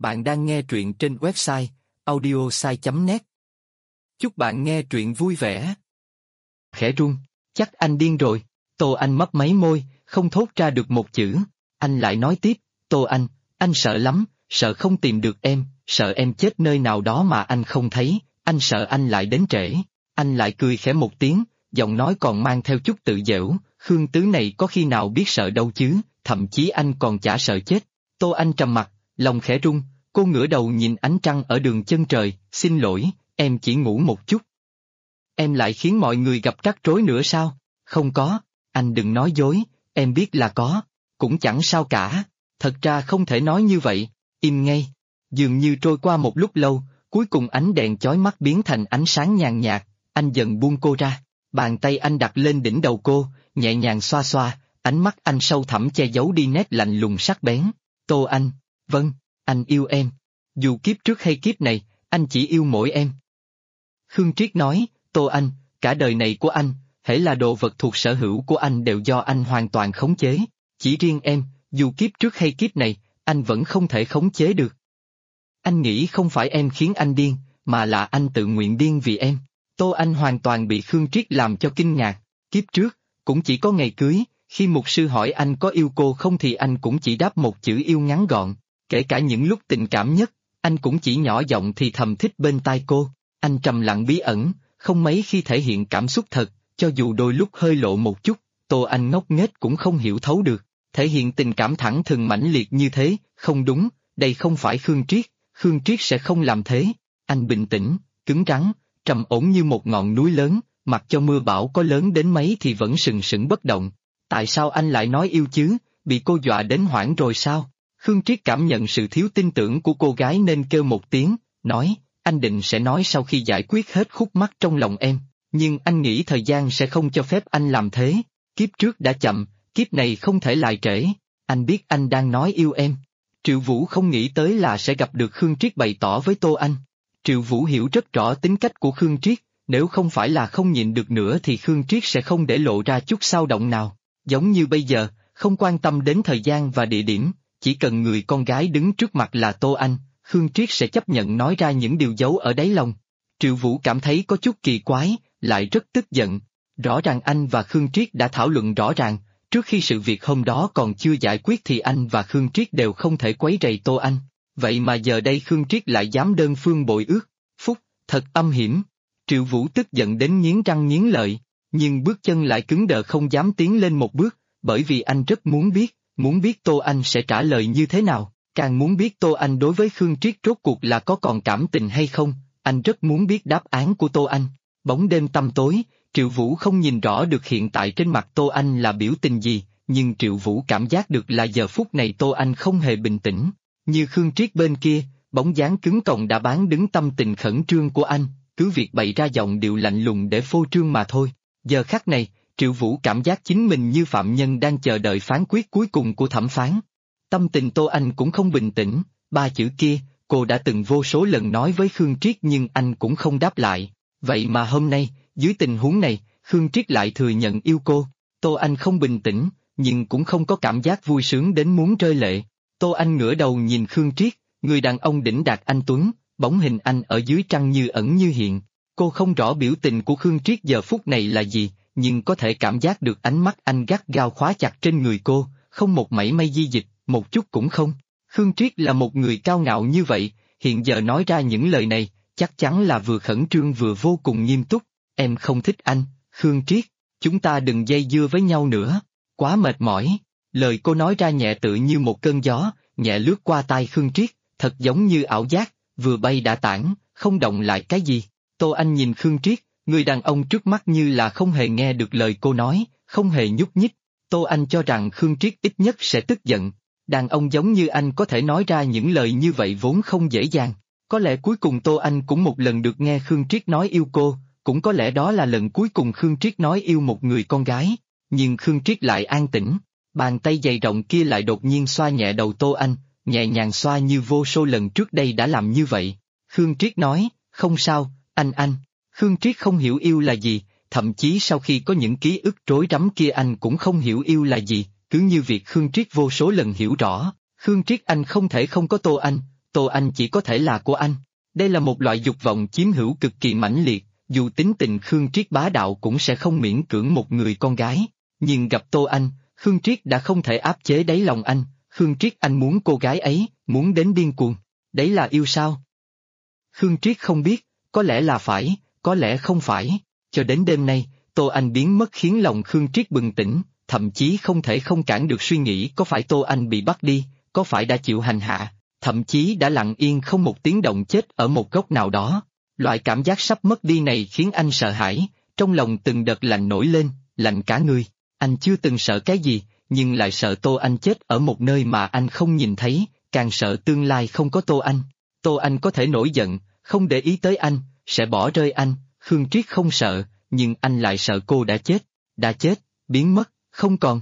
Bạn đang nghe truyện trên website audiosai.net. Chúc bạn nghe truyện vui vẻ. Khẽ run, chắc anh điên rồi. Tô Anh mấp máy môi, không thốt ra được một chữ. Anh lại nói tiếp, Tô anh sợ lắm, sợ không tìm được em, sợ em chết nơi nào đó mà anh không thấy, anh sợ anh lại đến trễ. Anh lại cười khẽ một tiếng, giọng nói còn mang theo chút tự giễu, Khương Tứ này có khi nào biết sợ đâu chứ, thậm chí anh còn chả sợ chết. Tô Anh trầm mặt, lòng khẽ run, cô ngửa đầu nhìn ánh trăng ở đường chân trời, xin lỗi, em chỉ ngủ một chút. Em lại khiến mọi người gặp rắc rối nữa sao? Không có, anh đừng nói dối, em biết là có, cũng chẳng sao cả, thật ra không thể nói như vậy, im ngay. Dường như trôi qua một lúc lâu, cuối cùng ánh đèn chói mắt biến thành ánh sáng nhàn nhạt, anh dần buông cô ra, bàn tay anh đặt lên đỉnh đầu cô, nhẹ nhàng xoa xoa, ánh mắt anh sâu thẳm che giấu đi nét lạnh lùng sắc bén. Tô Anh, vâng, anh yêu em. Dù kiếp trước hay kiếp này, anh chỉ yêu mỗi em. Khương Triết nói, Tô Anh, cả đời này của anh, hễ là đồ vật thuộc sở hữu của anh đều do anh hoàn toàn khống chế. Chỉ riêng em, dù kiếp trước hay kiếp này, anh vẫn không thể khống chế được. Anh nghĩ không phải em khiến anh điên, mà là anh tự nguyện điên vì em. Tô Anh hoàn toàn bị Khương Triết làm cho kinh ngạc. Kiếp trước, cũng chỉ có ngày cưới, khi mục sư hỏi anh có yêu cô không thì anh cũng chỉ đáp một chữ yêu ngắn gọn. Kể cả những lúc tình cảm nhất, anh cũng chỉ nhỏ giọng thì thầm thích bên tai cô. Anh trầm lặng bí ẩn, không mấy khi thể hiện cảm xúc thật, cho dù đôi lúc hơi lộ một chút, Tô Anh ngốc nghếch cũng không hiểu thấu được. Thể hiện tình cảm thẳng thừng mãnh liệt như thế, không đúng, đây không phải Khương Triết sẽ không làm thế. Anh bình tĩnh, cứng rắn, trầm ổn như một ngọn núi lớn, mặc cho mưa bão có lớn đến mấy thì vẫn sừng sững bất động. Tại sao anh lại nói yêu chứ, bị cô dọa đến hoảng rồi sao? Khương Triết cảm nhận sự thiếu tin tưởng của cô gái nên kêu một tiếng, nói, anh định sẽ nói sau khi giải quyết hết khúc mắc trong lòng em, nhưng anh nghĩ thời gian sẽ không cho phép anh làm thế. Kiếp trước đã chậm, kiếp này không thể lại trễ. Anh biết anh đang nói yêu em. Triệu Vũ không nghĩ tới là sẽ gặp được Khương Triết bày tỏ với Tô Anh. Triệu Vũ hiểu rất rõ tính cách của Khương Triết, nếu không phải là không nhịn được nữa thì Khương Triết sẽ không để lộ ra chút xao động nào. Giống như bây giờ, không quan tâm đến thời gian và địa điểm, chỉ cần người con gái đứng trước mặt là Tô Anh, Khương Triết sẽ chấp nhận nói ra những điều giấu ở đáy lòng. Triệu Vũ cảm thấy có chút kỳ quái, lại rất tức giận. Rõ ràng anh và Khương Triết đã thảo luận rõ ràng, trước khi sự việc hôm đó còn chưa giải quyết thì anh và Khương Triết đều không thể quấy rầy Tô Anh. Vậy mà giờ đây Khương Triết lại dám đơn phương bội ước, phúc, thật âm hiểm. Triệu Vũ tức giận đến nghiến răng nghiến lợi, nhưng bước chân lại cứng đờ không dám tiến lên một bước, bởi vì anh rất muốn biết Tô Anh sẽ trả lời như thế nào, càng muốn biết Tô Anh đối với Khương Triết rốt cuộc là có còn cảm tình hay không, anh rất muốn biết đáp án của Tô Anh. Bóng đêm tăm tối, Triệu Vũ không nhìn rõ được hiện tại trên mặt Tô Anh là biểu tình gì, nhưng Triệu Vũ cảm giác được là giờ phút này Tô Anh không hề bình tĩnh. Như Khương Triết bên kia, bóng dáng cứng còng đã bán đứng tâm tình khẩn trương của anh, cứ việc bày ra giọng điệu lạnh lùng để phô trương mà thôi. Giờ khắc này, Triệu Vũ cảm giác chính mình như phạm nhân đang chờ đợi phán quyết cuối cùng của thẩm phán. Tâm tình Tô Anh cũng không bình tĩnh, ba chữ kia, cô đã từng vô số lần nói với Khương Triết nhưng anh cũng không đáp lại. Vậy mà hôm nay, dưới tình huống này, Khương Triết lại thừa nhận yêu cô. Tô Anh không bình tĩnh, nhưng cũng không có cảm giác vui sướng đến muốn rơi lệ. Tô Anh ngửa đầu nhìn Khương Triết, người đàn ông đỉnh đạt anh tuấn, bóng hình anh ở dưới trăng như ẩn như hiện. Cô không rõ biểu tình của Khương Triết giờ phút này là gì, nhưng có thể cảm giác được ánh mắt anh gắt gao khóa chặt trên người cô, không một mảy may di dịch, một chút cũng không. Khương Triết là một người cao ngạo như vậy, hiện giờ nói ra những lời này, chắc chắn là vừa khẩn trương vừa vô cùng nghiêm túc. Em không thích anh, Khương Triết, chúng ta đừng dây dưa với nhau nữa, quá mệt mỏi. Lời cô nói ra nhẹ tự như một cơn gió, nhẹ lướt qua tai Khương Triết, thật giống như ảo giác, vừa bay đã tản, không động lại cái gì. Tô Anh nhìn Khương Triết, người đàn ông trước mắt như là không hề nghe được lời cô nói, không hề nhúc nhích. Tô Anh cho rằng Khương Triết ít nhất sẽ tức giận. Đàn ông giống như anh có thể nói ra những lời như vậy vốn không dễ dàng. Có lẽ cuối cùng Tô Anh cũng một lần được nghe Khương Triết nói yêu cô, cũng có lẽ đó là lần cuối cùng Khương Triết nói yêu một người con gái. Nhưng Khương Triết lại an tĩnh, bàn tay dày rộng kia lại đột nhiên xoa nhẹ đầu Tô Anh, nhẹ nhàng xoa như vô số lần trước đây đã làm như vậy. Khương Triết nói, không sao, anh. Khương Triết không hiểu yêu là gì, thậm chí sau khi có những ký ức rối rắm kia anh cũng không hiểu yêu là gì, cứ như việc Khương Triết vô số lần hiểu rõ. Khương Triết anh không thể không có Tô Anh, Tô Anh chỉ có thể là của anh. Đây là một loại dục vọng chiếm hữu cực kỳ mãnh liệt, dù tính tình Khương Triết bá đạo cũng sẽ không miễn cưỡng một người con gái. Nhưng gặp Tô Anh, Khương Triết đã không thể áp chế đáy lòng anh, Khương Triết anh muốn cô gái ấy, muốn đến điên cuồng. Đấy là yêu sao? Khương Triết không biết, có lẽ là phải, có lẽ không phải. Cho đến đêm nay, Tô Anh biến mất khiến lòng Khương Triết bừng tỉnh, thậm chí không thể không cản được suy nghĩ có phải Tô Anh bị bắt đi, có phải đã chịu hành hạ, thậm chí đã lặng yên không một tiếng động chết ở một góc nào đó. Loại cảm giác sắp mất đi này khiến anh sợ hãi, trong lòng từng đợt lạnh nổi lên, lạnh cả người. Anh chưa từng sợ cái gì, nhưng lại sợ Tô Anh chết ở một nơi mà anh không nhìn thấy, càng sợ tương lai không có Tô Anh. Tô Anh có thể nổi giận, không để ý tới anh, sẽ bỏ rơi anh. Khương Triết không sợ, nhưng anh lại sợ cô đã chết, biến mất, không còn.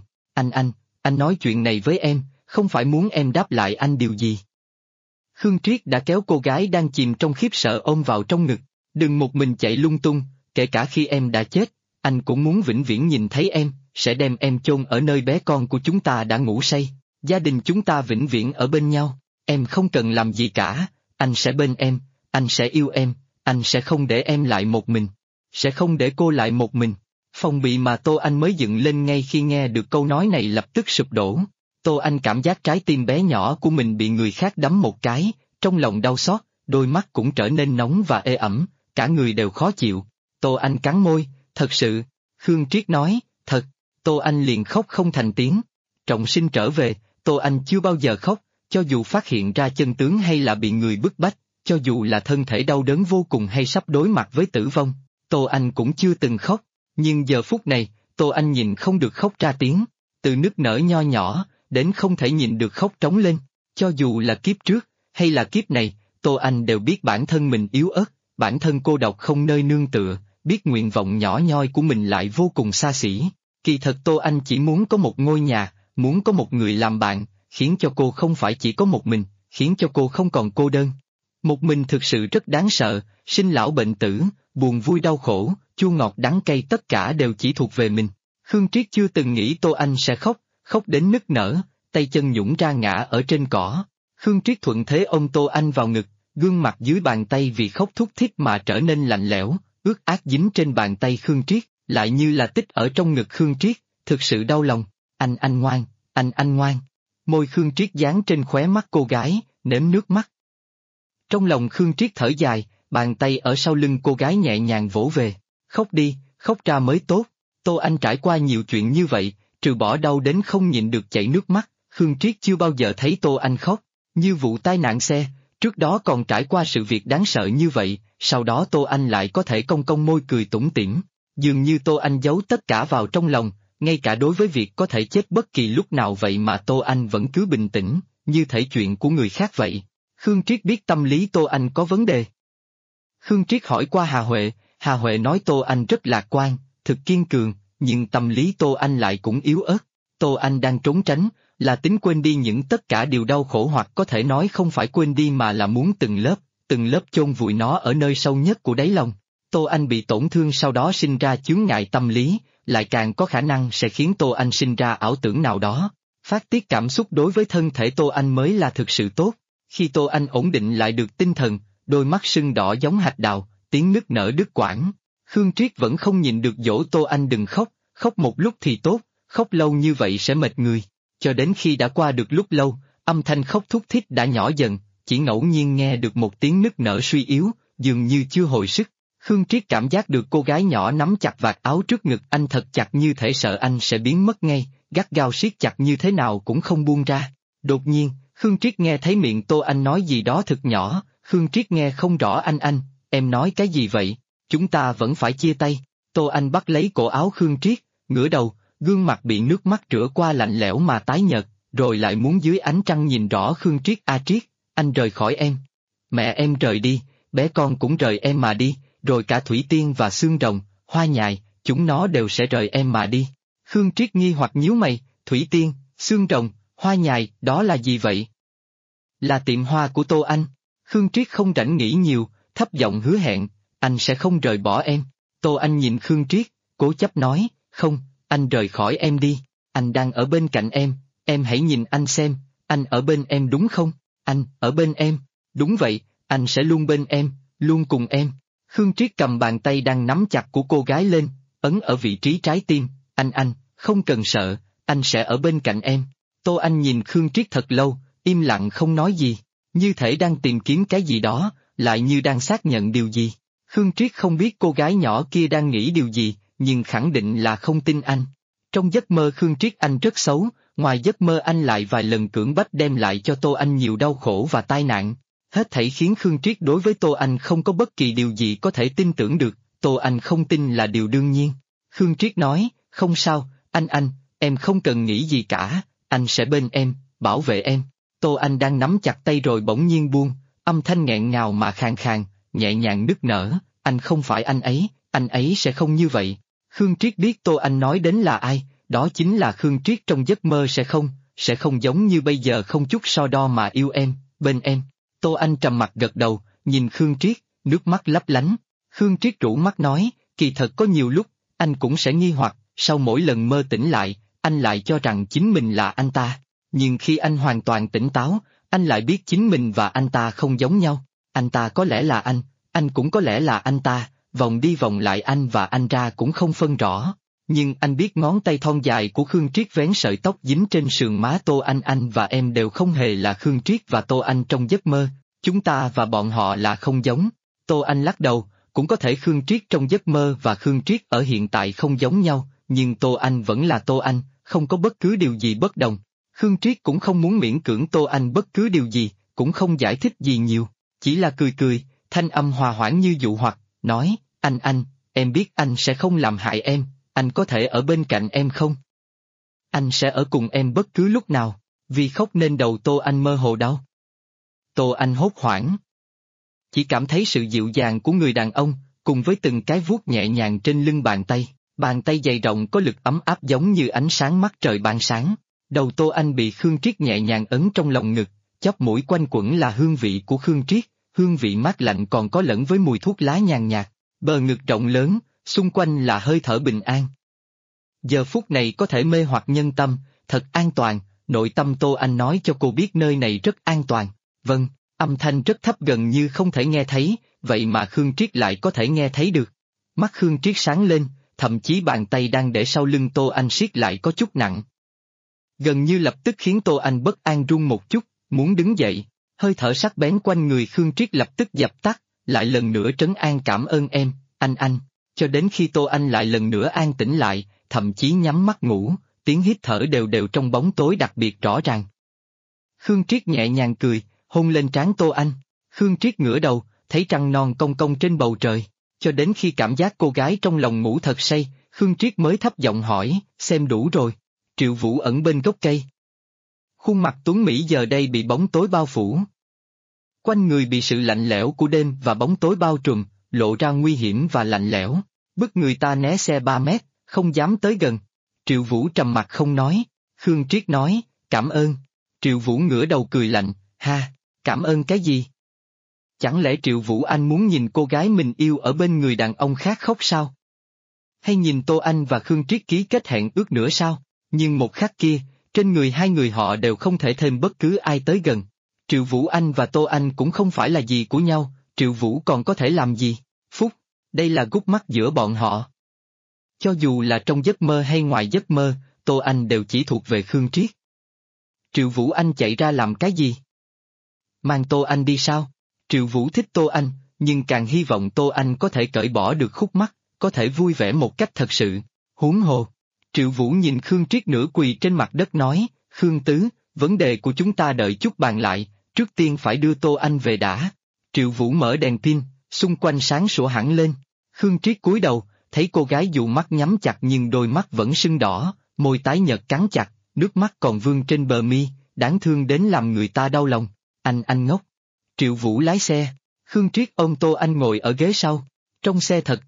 Anh nói chuyện này với em, không phải muốn em đáp lại anh điều gì. Khương Triết đã kéo cô gái đang chìm trong khiếp sợ ôm vào trong ngực, đừng một mình chạy lung tung, kể cả khi em đã chết, anh cũng muốn vĩnh viễn nhìn thấy em, sẽ đem em chôn ở nơi bé con của chúng ta đã ngủ say, gia đình chúng ta vĩnh viễn ở bên nhau, em không cần làm gì cả, anh sẽ bên em, anh sẽ yêu em, anh sẽ không để em lại một mình, sẽ không để cô lại một mình. Phòng bị mà Tô Anh mới dựng lên ngay khi nghe được câu nói này lập tức sụp đổ. Tô Anh cảm giác trái tim bé nhỏ của mình bị người khác đấm một cái, trong lòng đau xót, đôi mắt cũng trở nên nóng và ê ẩm, cả người đều khó chịu. Tô Anh cắn môi, thật sự, Khương Triết nói, thật, Tô Anh liền khóc không thành tiếng. Trọng sinh trở về, Tô Anh chưa bao giờ khóc, cho dù phát hiện ra chân tướng hay là bị người bức bách, cho dù là thân thể đau đớn vô cùng hay sắp đối mặt với tử vong, Tô Anh cũng chưa từng khóc. Nhưng giờ phút này, Tô Anh nhìn không được khóc ra tiếng, từ nức nở nho nhỏ, đến không thể nhịn được khóc trống lên. Cho dù là kiếp trước, hay là kiếp này, Tô Anh đều biết bản thân mình yếu ớt, bản thân cô độc không nơi nương tựa, biết nguyện vọng nhỏ nhoi của mình lại vô cùng xa xỉ. Kỳ thật Tô Anh chỉ muốn có một ngôi nhà, muốn có một người làm bạn, khiến cho cô không phải chỉ có một mình, khiến cho cô không còn cô đơn. Một mình thực sự rất đáng sợ, sinh lão bệnh tử, buồn vui đau khổ, chua ngọt đắng cay tất cả đều chỉ thuộc về mình. Khương Triết chưa từng nghĩ Tô Anh sẽ khóc, khóc đến nức nở, tay chân nhũn ra ngã ở trên cỏ. Khương Triết thuận thế ôm Tô Anh vào ngực, gương mặt dưới bàn tay vì khóc thút thít mà trở nên lạnh lẽo, ướt át dính trên bàn tay Khương Triết, lại như là tích ở trong ngực Khương Triết, thực sự đau lòng. Anh ngoan, anh ngoan. Môi Khương Triết dán trên khóe mắt cô gái, nếm nước mắt. Trong lòng Khương Triết thở dài, bàn tay ở sau lưng cô gái nhẹ nhàng vỗ về. Khóc đi, khóc ra mới tốt. Tô Anh trải qua nhiều chuyện như vậy, trừ bỏ đau đến không nhịn được chảy nước mắt, Khương Triết chưa bao giờ thấy Tô Anh khóc. Như vụ tai nạn xe, trước đó còn trải qua sự việc đáng sợ như vậy, sau đó Tô Anh lại có thể cong cong môi cười tủm tỉm. Dường như Tô Anh giấu tất cả vào trong lòng, ngay cả đối với việc có thể chết bất kỳ lúc nào vậy mà Tô Anh vẫn cứ bình tĩnh, như thể chuyện của người khác vậy. Khương Triết biết tâm lý Tô Anh có vấn đề. Khương Triết hỏi qua Hà Huệ nói Tô Anh rất lạc quan, thực kiên cường, nhưng tâm lý Tô Anh lại cũng yếu ớt. Tô Anh đang trốn tránh, là tính quên đi những tất cả điều đau khổ hoặc có thể nói không phải quên đi mà là muốn từng lớp chôn vùi nó ở nơi sâu nhất của đáy lòng. Tô Anh bị tổn thương sau đó sinh ra chướng ngại tâm lý, lại càng có khả năng sẽ khiến Tô Anh sinh ra ảo tưởng nào đó. Phát tiết cảm xúc đối với thân thể Tô Anh mới là thực sự tốt. Khi Tô Anh ổn định lại được tinh thần, đôi mắt sưng đỏ giống hạch đào, tiếng nức nở đứt quãng. Khương Triết vẫn không nhịn được dỗ Tô Anh đừng khóc, khóc một lúc thì tốt, khóc lâu như vậy sẽ mệt người. Cho đến khi đã qua được lúc lâu, âm thanh khóc thút thít đã nhỏ dần, chỉ ngẫu nhiên nghe được một tiếng nức nở suy yếu, dường như chưa hồi sức. Khương Triết cảm giác được cô gái nhỏ nắm chặt vạt áo trước ngực anh thật chặt như thể sợ anh sẽ biến mất ngay, gắt gao siết chặt như thế nào cũng không buông ra. Đột nhiên, Khương Triết nghe thấy miệng Tô Anh nói gì đó thật nhỏ, Khương Triết nghe không rõ anh, em nói cái gì vậy, chúng ta vẫn phải chia tay. Tô Anh bắt lấy cổ áo Khương Triết, ngửa đầu, gương mặt bị nước mắt rửa qua lạnh lẽo mà tái nhợt, rồi lại muốn dưới ánh trăng nhìn rõ Khương Triết. Triết, anh rời khỏi em. Mẹ em rời đi, bé con cũng rời em mà đi, rồi cả Thủy Tiên và Xương Rồng, Hoa Nhài, chúng nó đều sẽ rời em mà đi. Khương Triết nghi hoặc nhíu mày, Thủy Tiên, Xương Rồng, Hoa Nhài, đó là gì vậy? Là tiệm hoa của Tô Anh. Khương Triết không rảnh nghĩ nhiều, thấp giọng hứa hẹn, anh sẽ không rời bỏ em. Tô Anh nhìn Khương Triết, cố chấp nói, không, anh rời khỏi em đi, anh đang ở bên cạnh em hãy nhìn anh xem, anh ở bên em đúng không? Anh, ở bên em. Đúng vậy, anh sẽ luôn bên em, luôn cùng em. Khương Triết cầm bàn tay đang nắm chặt của cô gái lên, ấn ở vị trí trái tim, anh, không cần sợ, anh sẽ ở bên cạnh em. Tô Anh nhìn Khương Triết thật lâu, im lặng không nói gì, như thể đang tìm kiếm cái gì đó, lại như đang xác nhận điều gì. Khương Triết không biết cô gái nhỏ kia đang nghĩ điều gì, nhưng khẳng định là không tin anh. Trong giấc mơ Khương Triết anh rất xấu, ngoài giấc mơ anh lại vài lần cưỡng bách đem lại cho Tô Anh nhiều đau khổ và tai nạn. Hết thảy khiến Khương Triết đối với Tô Anh không có bất kỳ điều gì có thể tin tưởng được, Tô Anh không tin là điều đương nhiên. Khương Triết nói, không sao, anh, em không cần nghĩ gì cả, anh sẽ bên em, bảo vệ em. Tô Anh đang nắm chặt tay rồi bỗng nhiên buông, âm thanh nghẹn ngào mà khàn khàn, nhẹ nhàng nức nở, anh không phải anh ấy sẽ không như vậy. Khương Triết biết Tô Anh nói đến là ai, đó chính là Khương Triết trong giấc mơ sẽ không giống như bây giờ không chút so đo mà yêu em, bên em. Tô Anh trầm mặt gật đầu, nhìn Khương Triết, nước mắt lấp lánh. Khương Triết rũ mắt nói, kỳ thật có nhiều lúc, anh cũng sẽ nghi hoặc, sau mỗi lần mơ tỉnh lại, anh lại cho rằng chính mình là anh ta. Nhưng khi anh hoàn toàn tỉnh táo, anh lại biết chính mình và anh ta không giống nhau. Anh ta có lẽ là anh cũng có lẽ là anh ta, vòng đi vòng lại anh và anh ra cũng không phân rõ. Nhưng anh biết ngón tay thon dài của Khương Triết vén sợi tóc dính trên sườn má Tô Anh và em đều không hề là Khương Triết và Tô Anh trong giấc mơ, chúng ta và bọn họ là không giống. Tô Anh lắc đầu, cũng có thể Khương Triết trong giấc mơ và Khương Triết ở hiện tại không giống nhau, nhưng Tô Anh vẫn là Tô Anh, không có bất cứ điều gì bất đồng. Khương Triết cũng không muốn miễn cưỡng Tô Anh bất cứ điều gì, cũng không giải thích gì nhiều, chỉ là cười cười, thanh âm hòa hoãn như dụ hoặc, nói, anh, em biết anh sẽ không làm hại em, anh có thể ở bên cạnh em không? Anh sẽ ở cùng em bất cứ lúc nào, vì khóc nên đầu Tô Anh mơ hồ đau. Tô Anh hốt hoảng. Chỉ cảm thấy sự dịu dàng của người đàn ông, cùng với từng cái vuốt nhẹ nhàng trên lưng bàn tay dày rộng có lực ấm áp giống như ánh sáng mắt trời ban sáng. Đầu Tô Anh bị Khương Triết nhẹ nhàng ấn trong lòng ngực, chóp mũi quanh quẩn là hương vị của Khương Triết, hương vị mát lạnh còn có lẫn với mùi thuốc lá nhàn nhạt, bờ ngực rộng lớn, xung quanh là hơi thở bình an. Giờ phút này có thể mê hoặc nhân tâm, thật an toàn, nội tâm Tô Anh nói cho cô biết nơi này rất an toàn. Vâng, âm thanh rất thấp gần như không thể nghe thấy, vậy mà Khương Triết lại có thể nghe thấy được. Mắt Khương Triết sáng lên, thậm chí bàn tay đang để sau lưng Tô Anh siết lại có chút nặng. Gần như lập tức khiến Tô Anh bất an run một chút, muốn đứng dậy, hơi thở sắc bén quanh người Khương Triết lập tức dập tắt, lại lần nữa trấn an cảm ơn em, anh, cho đến khi Tô Anh lại lần nữa an tĩnh lại, thậm chí nhắm mắt ngủ, tiếng hít thở đều đều trong bóng tối đặc biệt rõ ràng. Khương Triết nhẹ nhàng cười, hôn lên trán Tô Anh, Khương Triết ngửa đầu, thấy trăng non cong cong trên bầu trời, cho đến khi cảm giác cô gái trong lòng ngủ thật say, Khương Triết mới thấp giọng hỏi, xem đủ rồi. Triệu Vũ ẩn bên gốc cây. Khuôn mặt tuấn Mỹ giờ đây bị bóng tối bao phủ. Quanh người bị sự lạnh lẽo của đêm và bóng tối bao trùm, lộ ra nguy hiểm và lạnh lẽo, bức người ta né xe 3 mét, không dám tới gần. Triệu Vũ trầm mặt không nói, Khương Triết nói, cảm ơn. Triệu Vũ ngửa đầu cười lạnh, ha, cảm ơn cái gì? Chẳng lẽ Triệu Vũ anh muốn nhìn cô gái mình yêu ở bên người đàn ông khác khóc sao? Hay nhìn Tô Anh và Khương Triết ký kết hẹn ước nữa sao? Nhưng một khắc kia, trên người hai người họ đều không thể thêm bất cứ ai tới gần. Triệu Vũ Anh và Tô Anh cũng không phải là gì của nhau, Triệu Vũ còn có thể làm gì? Phúc, đây là gút mắt giữa bọn họ. Cho dù là trong giấc mơ hay ngoài giấc mơ, Tô Anh đều chỉ thuộc về Khương Triết. Triệu Vũ Anh chạy ra làm cái gì? Mang Tô Anh đi sao? Triệu Vũ thích Tô Anh, nhưng càng hy vọng Tô Anh có thể cởi bỏ được khúc mắc, có thể vui vẻ một cách thật sự. Huống hồ. Triệu Vũ nhìn Khương Triết nửa quỳ trên mặt đất nói, Khương Tứ, vấn đề của chúng ta đợi chút bàn lại, trước tiên phải đưa Tô Anh về đã. Triệu Vũ mở đèn pin, xung quanh sáng sủa hẳn lên. Khương Triết cúi đầu, thấy cô gái dù mắt nhắm chặt nhưng đôi mắt vẫn sưng đỏ, môi tái nhợt cắn chặt, nước mắt còn vương trên bờ mi, đáng thương đến làm người ta đau lòng. Anh ngốc. Triệu Vũ lái xe, Khương Triết ôm Tô Anh ngồi ở ghế sau. Trong xe thật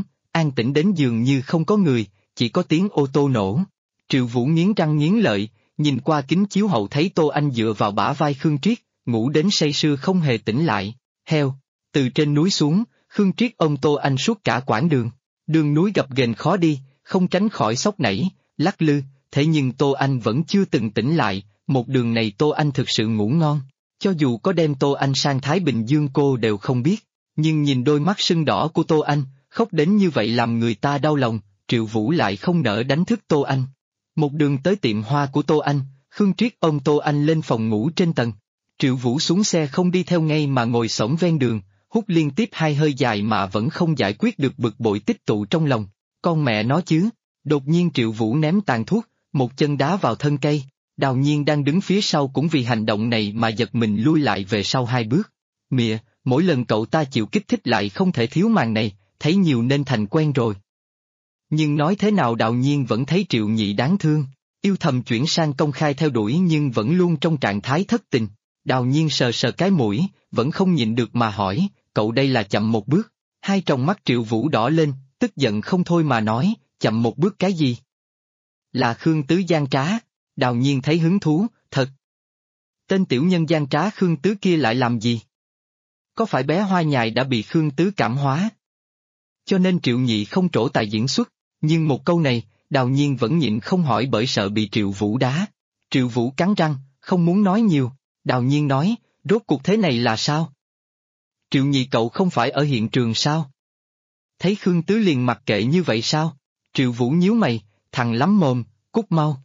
an tĩnh đến dường như không có người, chỉ có tiếng ô tô nổ. Triệu Vũ nghiến răng nghiến lợi, nhìn qua kính chiếu hậu thấy Tô Anh dựa vào bả vai Khương Triết, ngủ đến say sưa không hề tỉnh lại. Heo, từ trên núi xuống, Khương Triết ôm Tô Anh suốt cả quãng đường. Đường núi gập ghềnh khó đi, không tránh khỏi sóc nảy, lắc lư, thế nhưng Tô Anh vẫn chưa từng tỉnh lại, một đường này Tô Anh thực sự ngủ ngon. Cho dù có đem Tô Anh sang Thái Bình Dương cô đều không biết, nhưng nhìn đôi mắt sưng đỏ của Tô Anh, khóc đến như vậy làm người ta đau lòng, Triệu Vũ lại không nỡ đánh thức Tô Anh. Một đường tới tiệm hoa của Tô Anh, Khương Triết ôm Tô Anh lên phòng ngủ trên tầng. Triệu Vũ xuống xe không đi theo ngay mà ngồi xổm ven đường, hút liên tiếp 2 hơi dài mà vẫn không giải quyết được bực bội tích tụ trong lòng. Con mẹ nó chứ! Đột nhiên Triệu Vũ ném tàn thuốc, một chân đá vào thân cây. Đào Nhiên đang đứng phía sau cũng vì hành động này mà giật mình lui lại về sau 2 bước. Mịa, mỗi lần cậu ta chịu kích thích lại không thể thiếu màn này, thấy nhiều nên thành quen rồi. Nhưng nói thế nào Đào Nhiên vẫn thấy Triệu Nhị đáng thương, yêu thầm chuyển sang công khai theo đuổi nhưng vẫn luôn trong trạng thái thất tình. Đào Nhiên sờ sờ cái mũi, vẫn không nhịn được mà hỏi, cậu đây là chậm một bước. Hai tròng mắt Triệu Vũ đỏ lên, tức giận không thôi mà nói, chậm một bước cái gì? Là Khương Tứ gian trá. Đào Nhiên thấy hứng thú, thật. Tên tiểu nhân gian trá Khương Tứ kia lại làm gì? Có phải bé Hoa Nhài đã bị Khương Tứ cảm hóa? Cho nên Triệu Nhị không trổ tài diễn xuất, nhưng một câu này, Đào Nhiên vẫn nhịn không hỏi bởi sợ bị Triệu Vũ đá. Triệu Vũ cắn răng, không muốn nói nhiều. Đào Nhiên nói, rốt cuộc thế này là sao? Triệu Nhị cậu không phải ở hiện trường sao? Thấy Khương Tứ liền mặc kệ như vậy sao? Triệu Vũ nhíu mày, thằng lắm mồm, cút mau.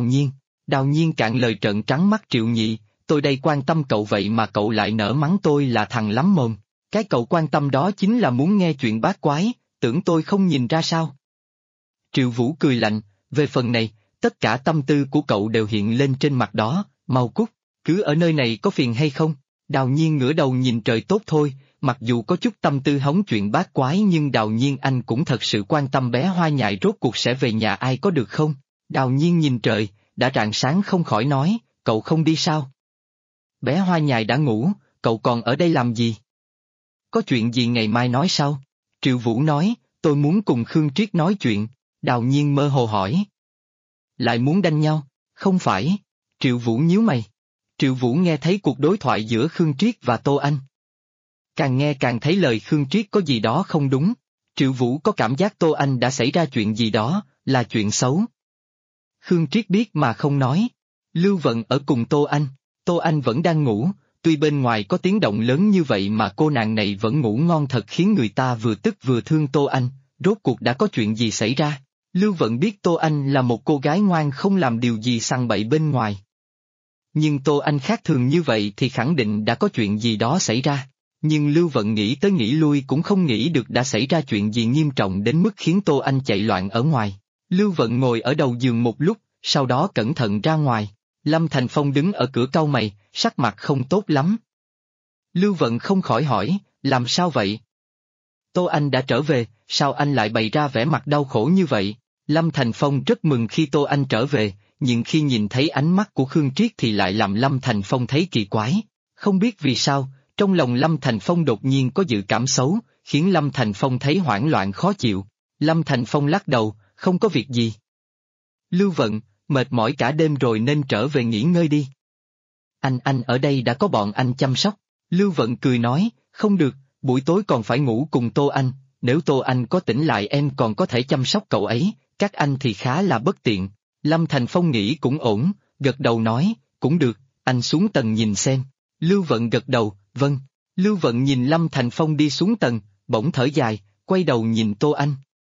Đào Nhiên cạn lời trợn trắng mắt Triệu Nhị, tôi đây quan tâm cậu vậy mà cậu lại nỡ mắng tôi là thằng lắm mồm. Cái cậu quan tâm đó chính là muốn nghe chuyện bát quái, tưởng tôi không nhìn ra sao? Triệu Vũ cười lạnh, về phần này, tất cả tâm tư của cậu đều hiện lên trên mặt đó, mau cút, cứ ở nơi này có phiền hay không? Đào Nhiên ngửa đầu nhìn trời tốt thôi, mặc dù có chút tâm tư hóng chuyện bát quái nhưng Đào Nhiên anh cũng thật sự quan tâm bé Hoa Nhài rốt cuộc sẽ về nhà ai có được không? Đào Nhiên nhìn trời, đã rạng sáng không khỏi nói, cậu không đi sao? Bé Hoa Nhài đã ngủ, cậu còn ở đây làm gì? Có chuyện gì ngày mai nói sau? Triệu Vũ nói, tôi muốn cùng Khương Triết nói chuyện. Đào Nhiên mơ hồ hỏi. Lại muốn đánh nhau? Không phải. Triệu Vũ nhíu mày. Triệu Vũ nghe thấy cuộc đối thoại giữa Khương Triết và Tô Anh. Càng nghe càng thấy lời Khương Triết có gì đó không đúng. Triệu Vũ có cảm giác Tô Anh đã xảy ra chuyện gì đó, là chuyện xấu. Khương Triết biết mà không nói. Lưu Vận ở cùng Tô Anh vẫn đang ngủ, tuy bên ngoài có tiếng động lớn như vậy mà cô nàng này vẫn ngủ ngon thật khiến người ta vừa tức vừa thương Tô Anh, rốt cuộc đã có chuyện gì xảy ra. Lưu Vận biết Tô Anh là một cô gái ngoan không làm điều gì sằng bậy bên ngoài. Nhưng Tô Anh khác thường như vậy thì khẳng định đã có chuyện gì đó xảy ra. Nhưng Lưu Vận nghĩ tới nghĩ lui cũng không nghĩ được đã xảy ra chuyện gì nghiêm trọng đến mức khiến Tô Anh chạy loạn ở ngoài. Lưu Vận ngồi ở đầu giường một lúc, sau đó cẩn thận ra ngoài. Lâm Thành Phong đứng ở cửa cau mày, sắc mặt không tốt lắm. Lưu Vận không khỏi hỏi, làm sao vậy? Tô Anh đã trở về, sao anh lại bày ra vẻ mặt đau khổ như vậy? Lâm Thành Phong rất mừng khi Tô Anh trở về, nhưng khi nhìn thấy ánh mắt của Khương Triết thì lại làm Lâm Thành Phong thấy kỳ quái. Không biết vì sao, trong lòng Lâm Thành Phong đột nhiên có dự cảm xấu, khiến Lâm Thành Phong thấy hoảng loạn khó chịu. Lâm Thành Phong lắc đầu, không có việc gì. Lưu Vận, mệt mỏi cả đêm rồi nên trở về nghỉ ngơi đi. Anh ở đây đã có bọn anh chăm sóc. Lưu Vận cười nói, không được, buổi tối còn phải ngủ cùng Tô Anh, nếu Tô Anh có tỉnh lại em còn có thể chăm sóc cậu ấy, các anh thì khá là bất tiện. Lâm Thành Phong nghĩ cũng ổn, gật đầu nói, cũng được, anh xuống tầng nhìn xem. Lưu Vận gật đầu, vâng. Lưu Vận nhìn Lâm Thành Phong đi xuống tầng, bỗng thở dài, quay đầu nhìn Tô Anh.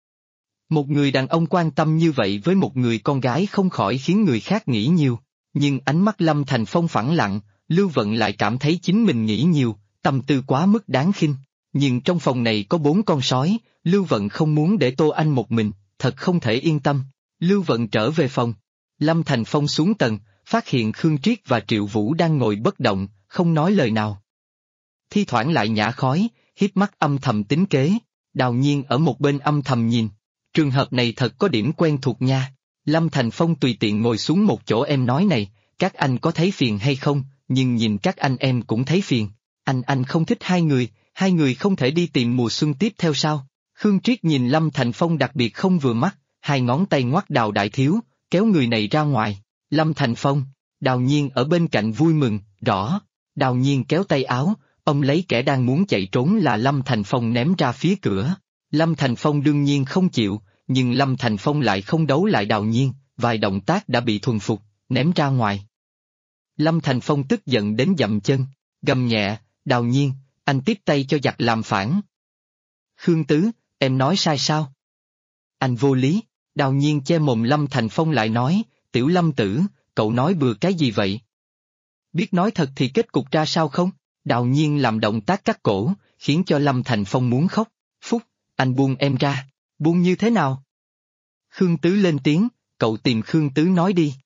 Một người đàn ông quan tâm như vậy với một người con gái không khỏi khiến người khác nghĩ nhiều, nhưng ánh mắt Lâm Thành Phong phẳng lặng, Lưu Vận lại cảm thấy chính mình nghĩ nhiều, tâm tư quá mức đáng khinh. Nhưng trong phòng này có 4 con sói, Lưu Vận không muốn để Tô Anh một mình, thật không thể yên tâm. Lưu Vận trở về phòng. Lâm Thành Phong xuống tầng, phát hiện Khương Triết và Triệu Vũ đang ngồi bất động, không nói lời nào. Thi thoảng lại nhả khói, híp mắt âm thầm tính kế. Đào Nhiên ở một bên âm thầm nhìn. Trường hợp này thật có điểm quen thuộc nha. Lâm Thành Phong tùy tiện ngồi xuống một chỗ em nói này, các anh có thấy phiền hay không, nhưng nhìn các anh em cũng thấy phiền. Anh không thích hai người không thể đi tìm mùa xuân tiếp theo sao? Khương Triết nhìn Lâm Thành Phong đặc biệt không vừa mắt, 2 ngón tay ngoắt Đào đại thiếu, kéo người này ra ngoài. Lâm Thành Phong, Đào Nhiên ở bên cạnh vui mừng, rõ. Đào Nhiên kéo tay áo, ông lấy kẻ đang muốn chạy trốn là Lâm Thành Phong ném ra phía cửa. Lâm Thành Phong đương nhiên không chịu, nhưng Lâm Thành Phong lại không đấu lại Đào Nhiên, vài động tác đã bị thuần phục, ném ra ngoài. Lâm Thành Phong tức giận đến dậm chân, gầm nhẹ, Đào Nhiên, anh tiếp tay cho giặc làm phản. Khương Tứ, em nói sai sao? Anh vô lý, Đào Nhiên che mồm Lâm Thành Phong lại nói, Tiểu Lâm tử, cậu nói bừa cái gì vậy? Biết nói thật thì kết cục ra sao không? Đào Nhiên làm động tác cắt cổ, khiến cho Lâm Thành Phong muốn khóc. Phúc, anh buông em ra. Buông như thế nào? Khương Tứ lên tiếng, cậu tìm Khương Tứ nói đi.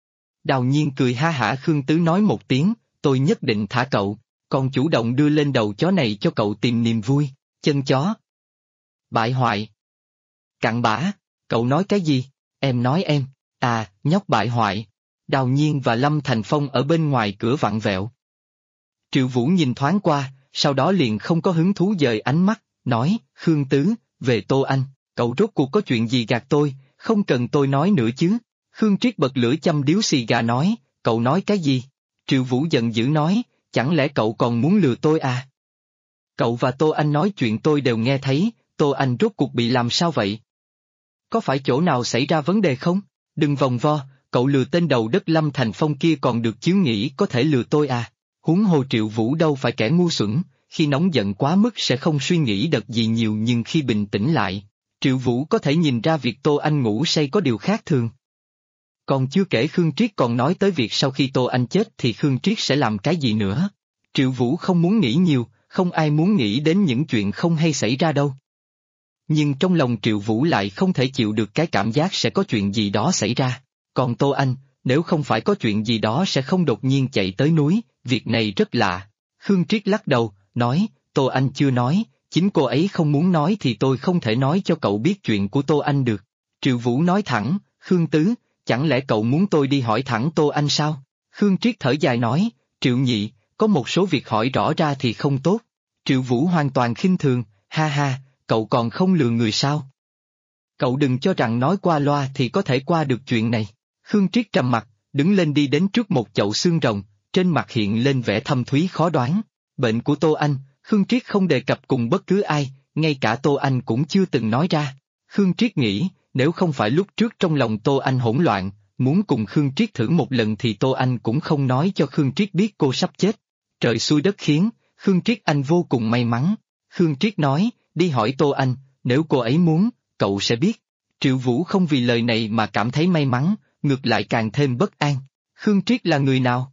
Đào Nhiên cười ha hả. Khương Tứ nói một tiếng, tôi nhất định thả cậu, còn chủ động đưa lên đầu chó này cho cậu tìm niềm vui. Chân chó. Bại hoại. Cặn bã, cậu nói cái gì? Em nói em, à, nhóc bại hoại. Đào Nhiên và Lâm Thành Phong ở bên ngoài cửa vặn vẹo. Triệu Vũ nhìn thoáng qua, sau đó liền không có hứng thú dời ánh mắt, nói, Khương Tứ, về Tô Anh, cậu rốt cuộc có chuyện gì gạt tôi, không cần tôi nói nữa chứ. Khương Triết bật lửa châm điếu xì gà nói, cậu nói cái gì? Triệu Vũ giận dữ nói, chẳng lẽ cậu còn muốn lừa tôi à? Cậu và Tô Anh nói chuyện tôi đều nghe thấy, Tô Anh rốt cuộc bị làm sao vậy? Có phải chỗ nào xảy ra vấn đề không? Đừng vòng vo, cậu lừa tên đầu đất Lâm Thành Phong kia còn được chứ nghĩ có thể lừa tôi à? Huống hồ Triệu Vũ đâu phải kẻ ngu xuẩn, khi nóng giận quá mức sẽ không suy nghĩ đợt gì nhiều nhưng khi bình tĩnh lại, Triệu Vũ có thể nhìn ra việc Tô Anh ngủ say có điều khác thường. Còn chưa kể Khương Triết còn nói tới việc sau khi Tô Anh chết thì Khương Triết sẽ làm cái gì nữa. Triệu Vũ không muốn nghĩ nhiều, không ai muốn nghĩ đến những chuyện không hay xảy ra đâu. Nhưng trong lòng Triệu Vũ lại không thể chịu được cái cảm giác sẽ có chuyện gì đó xảy ra. Còn Tô Anh, nếu không phải có chuyện gì đó sẽ không đột nhiên chạy tới núi, việc này rất lạ. Khương Triết lắc đầu, nói, Tô Anh chưa nói, chính cô ấy không muốn nói thì tôi không thể nói cho cậu biết chuyện của Tô Anh được. Triệu Vũ nói thẳng, Khương Tứ, chẳng lẽ cậu muốn tôi đi hỏi thẳng Tô Anh sao? Khương Triết thở dài nói, Triệu Nhị, có một số việc hỏi rõ ra thì không tốt. Triệu Vũ hoàn toàn khinh thường, ha ha, cậu còn không lừa người sao? Cậu đừng cho rằng nói qua loa thì có thể qua được chuyện này. Khương Triết trầm mặt, đứng lên đi đến trước một chậu xương rồng, trên mặt hiện lên vẻ thâm thúy khó đoán. Bệnh của Tô Anh, Khương Triết không đề cập cùng bất cứ ai, ngay cả Tô Anh cũng chưa từng nói ra. Khương Triết nghĩ, nếu không phải lúc trước trong lòng Tô Anh hỗn loạn, muốn cùng Khương Triết thử một lần thì Tô Anh cũng không nói cho Khương Triết biết cô sắp chết. Trời xui đất khiến, Khương Triết Anh vô cùng may mắn. Khương Triết nói, đi hỏi Tô Anh, nếu cô ấy muốn, cậu sẽ biết. Triệu Vũ không vì lời này mà cảm thấy may mắn, ngược lại càng thêm bất an. Khương Triết là người nào?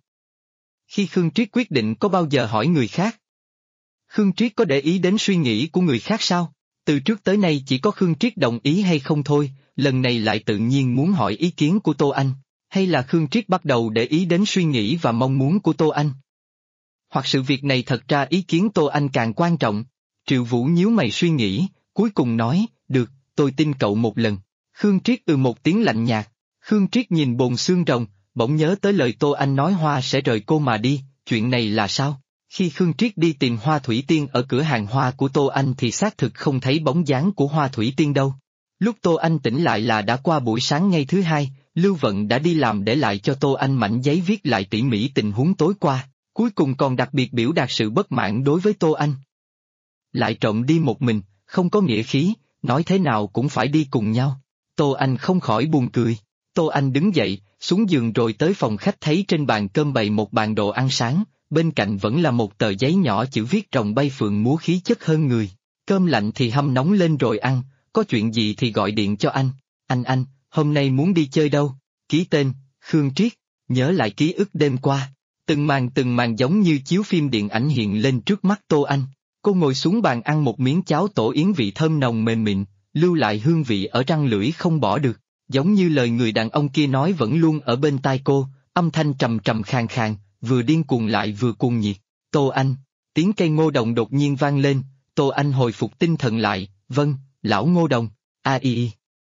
Khi Khương Triết quyết định có bao giờ hỏi người khác? Khương Triết có để ý đến suy nghĩ của người khác sao? Từ trước tới nay chỉ có Khương Triết đồng ý hay không thôi, lần này lại tự nhiên muốn hỏi ý kiến của Tô Anh, hay là Khương Triết bắt đầu để ý đến suy nghĩ và mong muốn của Tô Anh? Hoặc sự việc này thật ra ý kiến Tô Anh càng quan trọng? Triệu Vũ nhíu mày suy nghĩ, cuối cùng nói, được, tôi tin cậu một lần. Khương Triết một tiếng lạnh nhạt. Khương Triết nhìn bồn xương rồng, bỗng nhớ tới lời Tô Anh nói hoa sẽ rời cô mà đi, chuyện này là sao? Khi Khương Triết đi tìm Hoa Thủy Tiên ở cửa hàng hoa của Tô Anh thì xác thực không thấy bóng dáng của Hoa Thủy Tiên đâu. Lúc Tô Anh tỉnh lại là đã qua buổi sáng ngày thứ hai, Lưu Vận đã đi làm để lại cho Tô Anh mảnh giấy viết lại tỉ mỉ tình huống tối qua, cuối cùng còn đặc biệt biểu đạt sự bất mãn đối với Tô Anh. Lại trộm đi một mình, không có nghĩa khí, nói thế nào cũng phải đi cùng nhau. Tô Anh không khỏi buồn cười. Tô Anh đứng dậy, xuống giường rồi tới phòng khách thấy trên bàn cơm bày một bàn đồ ăn sáng, bên cạnh vẫn là một tờ giấy nhỏ chữ viết rồng bay phượng múa khí chất hơn người. Cơm lạnh thì hâm nóng lên rồi ăn, có chuyện gì thì gọi điện cho anh. Anh, hôm nay muốn đi chơi đâu? Ký tên, Khương Triết, nhớ lại ký ức đêm qua. Từng màn giống như chiếu phim điện ảnh hiện lên trước mắt Tô Anh. Cô ngồi xuống bàn ăn một miếng cháo tổ yến vị thơm nồng mềm mịn, lưu lại hương vị ở răng lưỡi không bỏ được. Giống như lời người đàn ông kia nói vẫn luôn ở bên tai cô, âm thanh trầm trầm khàn khàn, vừa điên cuồng lại vừa cuồng nhiệt. Tô Anh, tiếng cây ngô đồng đột nhiên vang lên, Tô Anh hồi phục tinh thần lại, vâng, lão ngô đồng, y.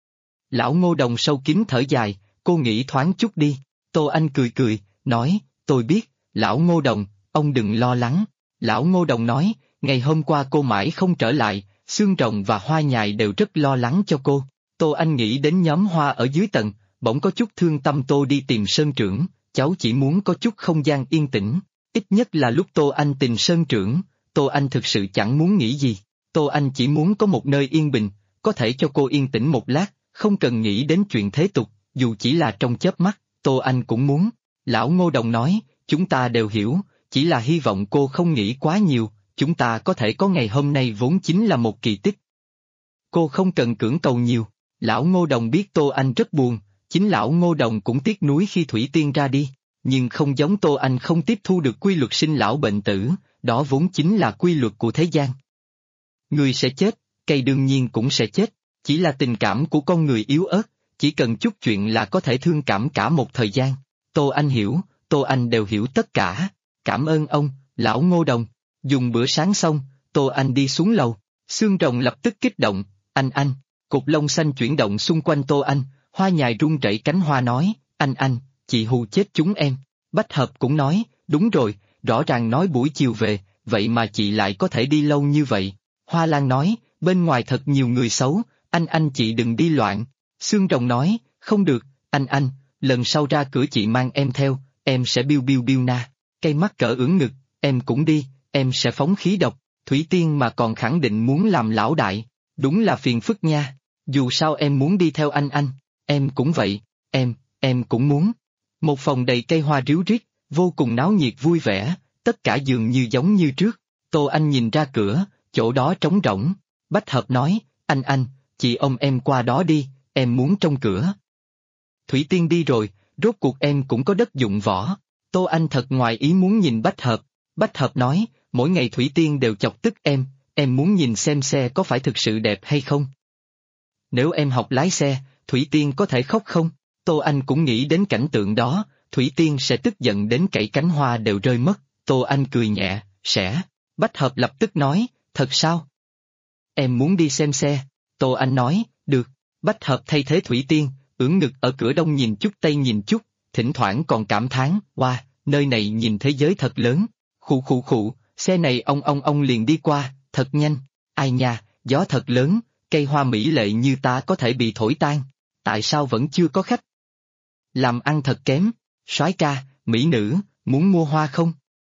Lão ngô đồng sâu kín thở dài, cô nghĩ thoáng chút đi. Tô Anh cười, nói, tôi biết, lão ngô đồng, ông đừng lo lắng. Lão ngô đồng nói, ngày hôm qua cô mãi không trở lại, xương rồng và hoa nhài đều rất lo lắng cho cô. Tô Anh nghĩ đến nhóm hoa ở dưới tầng, bỗng có chút thương tâm. Tôi đi tìm Sơn trưởng, cháu chỉ muốn có chút không gian yên tĩnh, ít nhất là lúc Tô Anh tìm Sơn trưởng, Tô Anh thực sự chẳng muốn nghĩ gì. Tô Anh chỉ muốn có một nơi yên bình, có thể cho cô yên tĩnh một lát, không cần nghĩ đến chuyện thế tục, dù chỉ là trong chớp mắt, Tô Anh cũng muốn. Lão Ngô Đồng nói, chúng ta đều hiểu, chỉ là hy vọng cô không nghĩ quá nhiều, chúng ta có thể có ngày hôm nay vốn chính là một kỳ tích. Cô không cần cưỡng cầu nhiều. Lão Ngô Đồng biết Tô Anh rất buồn, chính lão Ngô Đồng cũng tiếc nuối khi Thủy Tiên ra đi, nhưng không giống Tô Anh không tiếp thu được quy luật sinh lão bệnh tử, đó vốn chính là quy luật của thế gian. Người sẽ chết, cây đương nhiên cũng sẽ chết, chỉ là tình cảm của con người yếu ớt, chỉ cần chút chuyện là có thể thương cảm cả một thời gian. Tô Anh hiểu, Tô Anh đều hiểu tất cả. Cảm ơn ông, lão Ngô Đồng. Dùng bữa sáng xong, Tô Anh đi xuống lầu, xương rồng lập tức kích động, anh, cục lông xanh chuyển động xung quanh Tô Anh, hoa nhài rung rẩy cánh hoa nói, anh, chị hù chết chúng em. Bách Hợp cũng nói, đúng rồi, rõ ràng nói buổi chiều về, vậy mà chị lại có thể đi lâu như vậy. Hoa Lan nói, bên ngoài thật nhiều người xấu, anh chị đừng đi loạn. Xương rồng nói, không được, anh, lần sau ra cửa chị mang em theo, em sẽ biu biu biu na. Cây mắt cỡ ưỡn ngực, em cũng đi, em sẽ phóng khí độc. Thủy Tiên mà còn khẳng định muốn làm lão đại, đúng là phiền phức nha. Dù sao em muốn đi theo anh, em cũng vậy, em cũng muốn. Một phòng đầy cây hoa ríu rít, vô cùng náo nhiệt vui vẻ, tất cả dường như giống như trước. Tô Anh nhìn ra cửa, chỗ đó trống rỗng. Bách Hợp nói, anh, chị ông em qua đó đi, em muốn trong cửa. Thủy Tiên đi rồi, rốt cuộc em cũng có đất dụng võ. Tô Anh thật ngoài ý muốn nhìn Bách Hợp. Bách Hợp nói, mỗi ngày Thủy Tiên đều chọc tức em muốn nhìn xem xe có phải thực sự đẹp hay không. Nếu em học lái xe, Thủy Tiên có thể khóc không? Tô Anh cũng nghĩ đến cảnh tượng đó, Thủy Tiên sẽ tức giận đến cảy cánh hoa đều rơi mất. Tô Anh cười nhẹ, sẽ. Bách Hợp lập tức nói, thật sao? Em muốn đi xem xe. Tô Anh nói, được. Bách Hợp thay thế Thủy Tiên, ưỡn ngực ở cửa đông nhìn chút tây nhìn chút, thỉnh thoảng còn cảm thán, wow, nơi này nhìn thế giới thật lớn. Khụ, xe này ông liền đi qua, thật nhanh. Ai nha, gió thật lớn, cây hoa mỹ lệ như ta có thể bị thổi tan. Tại sao vẫn chưa có khách? Làm ăn thật kém. Soái ca, mỹ nữ, muốn mua hoa không?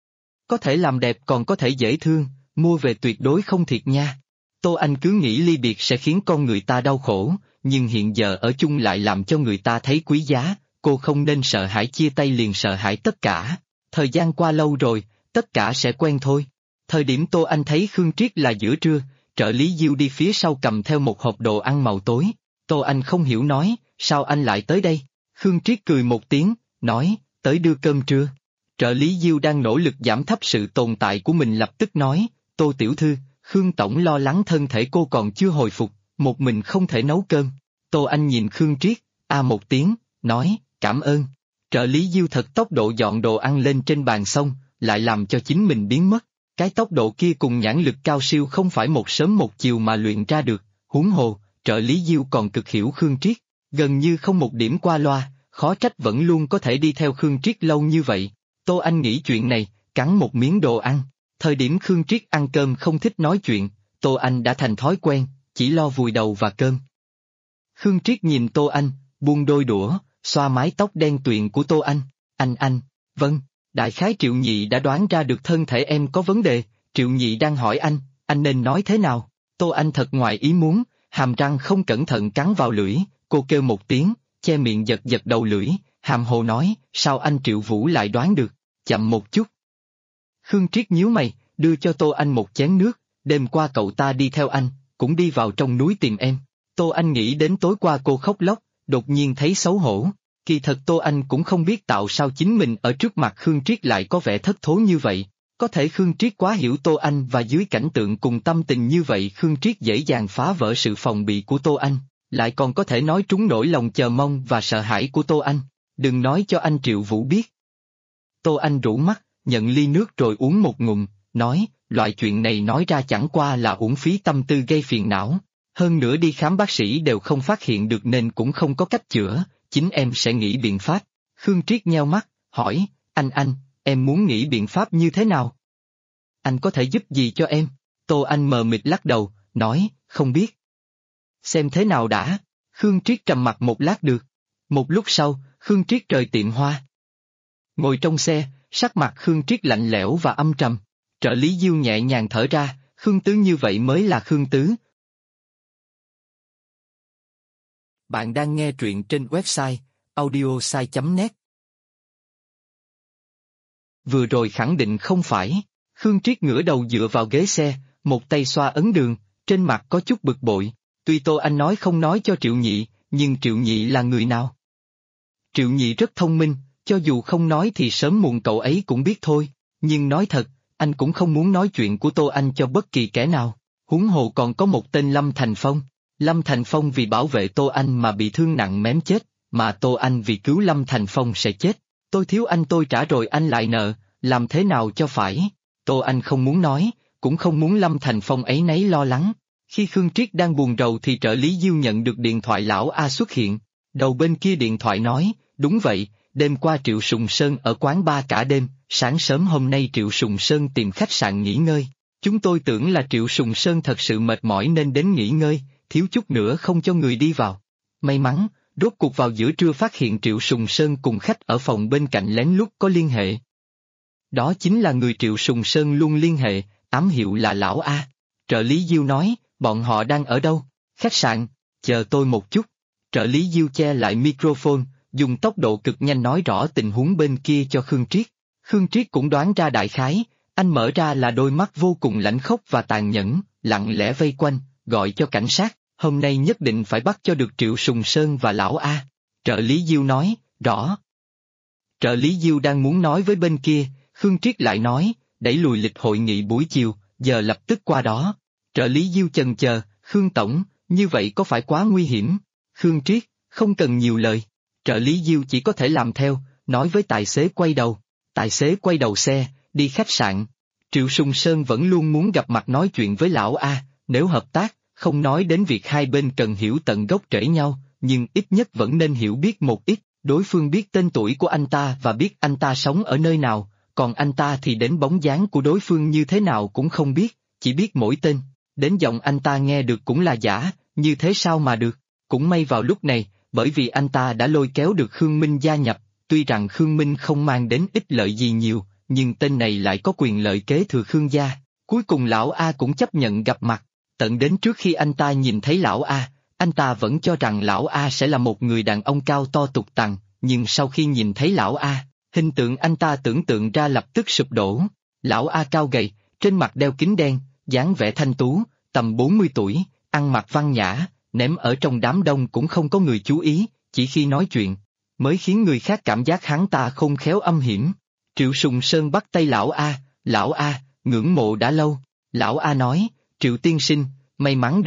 Có thể làm đẹp còn có thể dễ thương, mua về tuyệt đối không thiệt nha. Tô Anh cứ nghĩ ly biệt sẽ khiến con người ta đau khổ, nhưng hiện giờ ở chung lại làm cho người ta thấy quý giá, cô không nên sợ hãi chia tay liền sợ hãi tất cả. Thời gian qua lâu rồi, tất cả sẽ quen thôi. Thời điểm Tô Anh thấy Khương Triết là giữa trưa, trợ lý Diêu đi phía sau cầm theo một hộp đồ ăn màu tối. Tô Anh không hiểu nói, sao anh lại tới đây? Khương Triết cười một tiếng, nói, tới đưa cơm trưa. Trợ lý Diêu đang nỗ lực giảm thấp sự tồn tại của mình lập tức nói, Tô tiểu thư, Khương tổng lo lắng thân thể cô còn chưa hồi phục, một mình không thể nấu cơm. Tô Anh nhìn Khương Triết, một tiếng, nói, cảm ơn. Trợ lý Diêu thật tốc độ dọn đồ ăn lên trên bàn xong, lại làm cho chính mình biến mất. Cái tốc độ kia cùng nhãn lực cao siêu không phải một sớm một chiều mà luyện ra được, huống hồ, trợ lý Diêu còn cực hiểu Khương Triết, gần như không một điểm qua loa, khó trách vẫn luôn có thể đi theo Khương Triết lâu như vậy. Tô Anh nghĩ chuyện này, cắn một miếng đồ ăn. Thời điểm Khương Triết ăn cơm không thích nói chuyện, Tô Anh đã thành thói quen, chỉ lo vùi đầu và cơm. Khương Triết nhìn Tô Anh, buông đôi đũa, xoa mái tóc đen tuyền của Tô Anh. Anh, vâng, đại khái Triệu Nhị đã đoán ra được thân thể em có vấn đề, Triệu Nhị đang hỏi anh nên nói thế nào? Tô Anh thật ngoài ý muốn, hàm răng không cẩn thận cắn vào lưỡi, cô kêu một tiếng, che miệng giật giật đầu lưỡi, hàm hồ nói, sao anh Triệu Vũ lại đoán được, chậm một chút. Khương Triết nhíu mày, đưa cho Tô Anh một chén nước, đêm qua cậu ta đi theo anh, cũng đi vào trong núi tìm em. Tô Anh nghĩ đến tối qua cô khóc lóc, đột nhiên thấy xấu hổ. Kỳ thật Tô Anh cũng không biết tại sao chính mình ở trước mặt Khương Triết lại có vẻ thất thố như vậy. Có thể Khương Triết quá hiểu Tô Anh và dưới cảnh tượng cùng tâm tình như vậy Khương Triết dễ dàng phá vỡ sự phòng bị của Tô Anh, lại còn có thể nói trúng nỗi lòng chờ mong và sợ hãi của Tô Anh. Đừng nói cho anh Triệu Vũ biết. Tô Anh rũ mắt, nhận ly nước rồi uống một ngụm, nói, loại chuyện này nói ra chẳng qua là uổng phí tâm tư gây phiền não. Hơn nữa đi khám bác sĩ đều không phát hiện được nên cũng không có cách chữa, chính em sẽ nghĩ biện pháp. Khương Triết nheo mắt, hỏi, anh, em muốn nghĩ biện pháp như thế nào? Anh có thể giúp gì cho em? Tô Anh mờ mịt lắc đầu, nói, không biết. Xem thế nào đã. Khương Triết trầm mặc một lát được. Một lúc sau, Khương Triết rời tiệm hoa. Ngồi trong xe, sắc mặt Khương Triết lạnh lẽo và âm trầm. Trợ lý Diêu nhẹ nhàng thở ra, Khương Tứ như vậy mới là Khương Tứ. Bạn đang nghe truyện trên website audiosai.net vừa rồi khẳng định không phải. Khương Triết ngửa đầu dựa vào ghế xe, một tay xoa ấn đường, trên mặt có chút bực bội. Tuy Tô Anh nói không nói cho Triệu Nhị, nhưng Triệu Nhị là người nào? Triệu Nhị rất thông minh, cho dù không nói thì sớm muộn cậu ấy cũng biết thôi, nhưng nói thật, anh cũng không muốn nói chuyện của Tô Anh cho bất kỳ kẻ nào, huống hồ còn có một tên Lâm Thành Phong. Lâm Thành Phong vì bảo vệ Tô Anh mà bị thương nặng mém chết, mà Tô Anh vì cứu Lâm Thành Phong sẽ chết. Tôi thiếu anh tôi trả rồi anh lại nợ, làm thế nào cho phải? Tô Anh không muốn nói, cũng không muốn Lâm Thành Phong ấy nấy lo lắng. Khi Khương Triết đang buồn rầu thì trợ lý Diêu nhận được điện thoại lão A xuất hiện. Đầu bên kia điện thoại nói, đúng vậy, đêm qua Triệu Sùng Sơn ở quán bar cả đêm, sáng sớm hôm nay Triệu Sùng Sơn tìm khách sạn nghỉ ngơi. Chúng tôi tưởng là Triệu Sùng Sơn thật sự mệt mỏi nên đến nghỉ ngơi, thiếu chút nữa không cho người đi vào. May mắn, rốt cuộc vào giữa trưa phát hiện Triệu Sùng Sơn cùng khách ở phòng bên cạnh lén lút có liên hệ. Đó chính là người Triệu Sùng Sơn luôn liên hệ, ám hiệu là lão A. Trợ lý Diêu nói, bọn họ đang ở đâu? Khách sạn, chờ tôi một chút. Trợ lý Diêu che lại microphone, dùng tốc độ cực nhanh nói rõ tình huống bên kia cho Khương Triết. Khương Triết cũng đoán ra đại khái, anh mở ra là đôi mắt vô cùng lãnh khốc và tàn nhẫn, lặng lẽ vây quanh, gọi cho cảnh sát, hôm nay nhất định phải bắt cho được Triệu Sùng Sơn và lão A. Trợ lý Diêu nói, rõ. Trợ lý Diêu đang muốn nói với bên kia, Khương Triết lại nói, đẩy lùi lịch hội nghị buổi chiều, giờ lập tức qua đó. Trợ lý Diêu chần chờ, Khương Tổng, như vậy có phải quá nguy hiểm? Khương Triết, không cần nhiều lời. Trợ lý Diêu chỉ có thể làm theo, nói với tài xế quay đầu. Tài xế quay đầu xe, đi khách sạn. Triệu Sùng Sơn vẫn luôn muốn gặp mặt nói chuyện với lão A, nếu hợp tác, không nói đến việc hai bên cần hiểu tận gốc rễ nhau, nhưng ít nhất vẫn nên hiểu biết một ít, đối phương biết tên tuổi của anh ta và biết anh ta sống ở nơi nào, còn anh ta thì đến bóng dáng của đối phương như thế nào cũng không biết, chỉ biết mỗi tên, đến giọng anh ta nghe được cũng là giả, như thế sao mà được, cũng may vào lúc này, bởi vì anh ta đã lôi kéo được Khương Minh gia nhập, tuy rằng Khương Minh không mang đến ích lợi gì nhiều, nhưng tên này lại có quyền lợi kế thừa Khương gia, cuối cùng lão A cũng chấp nhận gặp mặt, tận đến trước khi anh ta nhìn thấy lão A, anh ta vẫn cho rằng lão A sẽ là một người đàn ông cao to tục tằng, nhưng sau khi nhìn thấy lão A, hình tượng anh ta tưởng tượng ra lập tức sụp đổ. Lão A cao gầy, trên mặt đeo kính đen, dáng vẻ thanh tú, tầm 40 tuổi, ăn mặc văn nhã, ném ở trong đám đông cũng không có người chú ý, chỉ khi nói chuyện, mới khiến người khác cảm giác hắn ta khôn khéo âm hiểm. Triệu Sùng Sơn bắt tay lão A, ngưỡng mộ đã lâu. Lão A nói, Triệu tiên sinh, may mắn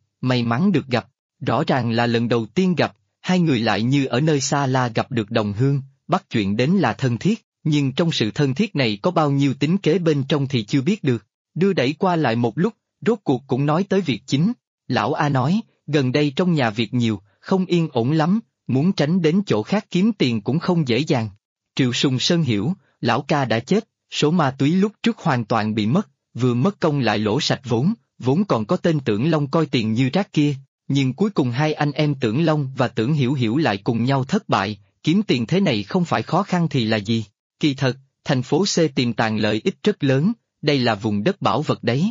được gặp, rõ ràng là lần đầu tiên gặp, hai người lại như ở nơi xa la gặp được đồng hương, bắt chuyện đến là thân thiết, nhưng trong sự thân thiết này có bao nhiêu tính kế bên trong thì chưa biết được. Đưa đẩy qua lại một lúc, rốt cuộc cũng nói tới việc chính. Lão A nói, gần đây trong nhà việc nhiều, không yên ổn lắm, muốn tránh đến chỗ khác kiếm tiền cũng không dễ dàng. Triệu Sùng Sơn hiểu, lão ca đã chết, số ma túy lúc trước hoàn toàn bị mất, vừa mất công lại lỗ sạch vốn còn có tên Tưởng Long coi tiền như rác kia, nhưng cuối cùng hai anh em Tưởng Long và Tưởng Hiểu Hiểu lại cùng nhau thất bại, kiếm tiền thế này không phải khó khăn thì là gì. Kỳ thật, thành phố C tiềm tàng lợi ích rất lớn, đây là vùng đất bảo vật đấy.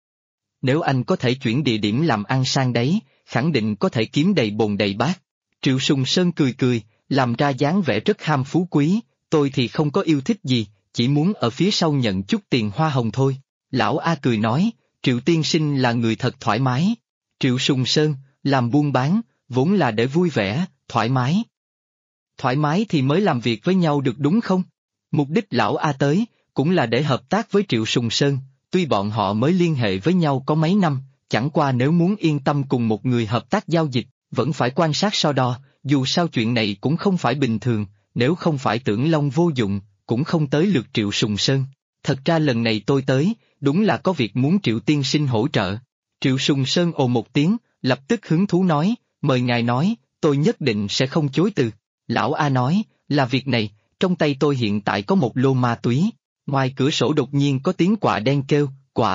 Nếu anh có thể chuyển địa điểm làm ăn sang đấy, khẳng định có thể kiếm đầy bồn đầy bát. Triệu Sùng Sơn cười, làm ra dáng vẻ rất ham phú quý, tôi thì không có yêu thích gì, chỉ muốn ở phía sau nhận chút tiền hoa hồng thôi. Lão A cười nói, Triệu tiên sinh là người thật thoải mái. Triệu Sùng Sơn, làm buôn bán, vốn là để vui vẻ, thoải mái. Thoải mái thì mới làm việc với nhau được đúng không? Mục đích lão A tới, cũng là để hợp tác với Triệu Sùng Sơn, tuy bọn họ mới liên hệ với nhau có mấy năm, chẳng qua nếu muốn yên tâm cùng một người hợp tác giao dịch, vẫn phải quan sát so đo, dù sao chuyện này cũng không phải bình thường, nếu không phải Tưởng Long vô dụng, cũng không tới lượt Triệu Sùng Sơn. Thật ra lần này tôi tới, đúng là có việc muốn Triệu tiên sinh hỗ trợ. Triệu Sùng Sơn ồ một tiếng, lập tức hứng thú nói, mời ngài nói, tôi nhất định sẽ không chối từ. Lão A nói, là việc này, trong tay tôi hiện tại có một lô ma túy. Ngoài cửa sổ đột nhiên có tiếng quạ đen kêu,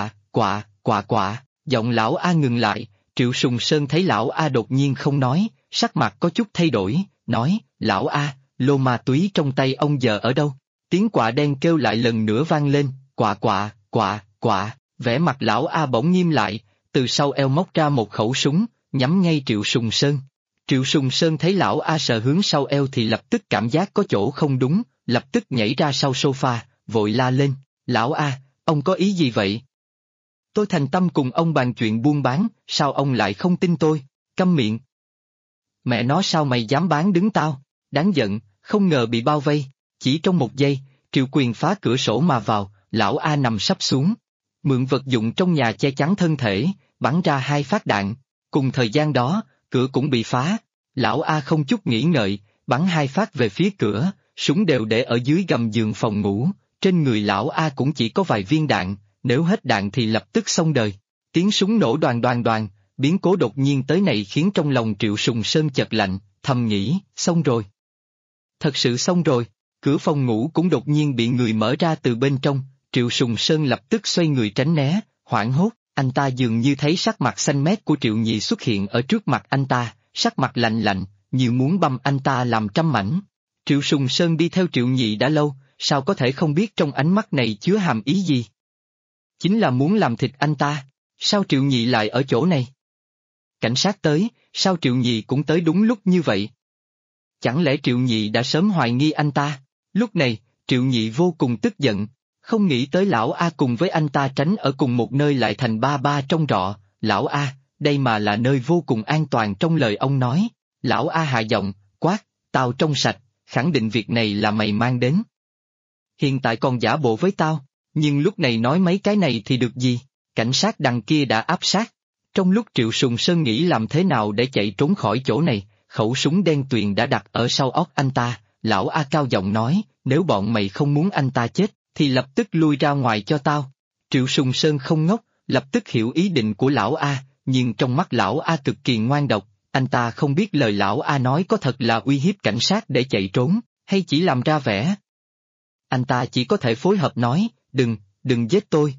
quạ, giọng lão A ngừng lại, Triệu Sùng Sơn thấy lão A đột nhiên không nói, sắc mặt có chút thay đổi, nói, lão A, lô ma túy trong tay ông giờ ở đâu? Tiếng quạ đen kêu lại lần nữa vang lên, quạ, vẻ mặt lão A bỗng nghiêm lại, từ sau eo móc ra một khẩu súng, nhắm ngay Triệu Sùng Sơn. Triệu Sùng Sơn thấy lão A sờ hướng sau eo thì lập tức cảm giác có chỗ không đúng, lập tức nhảy ra sau sofa, vội la lên, lão A, ông có ý gì vậy? Tôi thành tâm cùng ông bàn chuyện buôn bán, sao ông lại không tin tôi? Câm miệng. Mẹ nó sao mày dám bán đứng tao? Đáng giận, không ngờ bị bao vây, chỉ trong một giây, Triệu Quyền phá cửa sổ mà vào, lão A nằm sắp xuống. Mượn vật dụng trong nhà che chắn thân thể, bắn ra 2 phát đạn, cùng thời gian đó, cửa cũng bị phá. Lão A không chút nghĩ ngợi, bắn 2 phát về phía cửa, súng đều để ở dưới gầm giường phòng ngủ, trên người lão A cũng chỉ có vài viên đạn, nếu hết đạn thì lập tức xong đời. Tiếng súng nổ đoàng đoàng đoàng, biến cố đột nhiên tới này khiến trong lòng Triệu Sùng Sơn chợt lạnh, thầm nghĩ, xong rồi. Thật sự xong rồi, cửa phòng ngủ cũng đột nhiên bị người mở ra từ bên trong, Triệu Sùng Sơn lập tức xoay người tránh né, hoảng hốt, anh ta dường như thấy sắc mặt xanh mét của Triệu Nhị xuất hiện ở trước mặt anh ta, sắc mặt lạnh lạnh, như muốn băm anh ta làm trăm mảnh. Triệu Sùng Sơn đi theo Triệu Nhị đã lâu, sao có thể không biết trong ánh mắt này chứa hàm ý gì? Chính là muốn làm thịt anh ta, sao Triệu Nhị lại ở chỗ này? Cảnh sát tới, sao Triệu Nhị cũng tới đúng lúc như vậy? Chẳng lẽ Triệu Nhị đã sớm hoài nghi anh ta? Lúc này, Triệu Nhị vô cùng tức giận, không nghĩ tới lão A cùng với anh ta tránh ở cùng một nơi lại thành ba ba trong trọ. Lão A, đây mà là nơi vô cùng an toàn trong lời ông nói. Lão A hạ giọng, quát, tao trong sạch, khẳng định việc này là mày mang đến. Hiện tại còn giả bộ với tao, nhưng lúc này nói mấy cái này thì được gì? Cảnh sát đằng kia đã áp sát. Trong lúc Triệu Sùng Sơn nghĩ làm thế nào để chạy trốn khỏi chỗ này, khẩu súng đen tuyền đã đặt ở sau óc anh ta, lão A cao giọng nói, nếu bọn mày không muốn anh ta chết, thì lập tức lui ra ngoài cho tao. Triệu Sùng Sơn không ngốc, lập tức hiểu ý định của lão A, nhưng trong mắt lão A cực kỳ ngoan độc, anh ta không biết lời lão A nói có thật là uy hiếp cảnh sát để chạy trốn, hay chỉ làm ra vẻ. Anh ta chỉ có thể phối hợp nói, đừng giết tôi.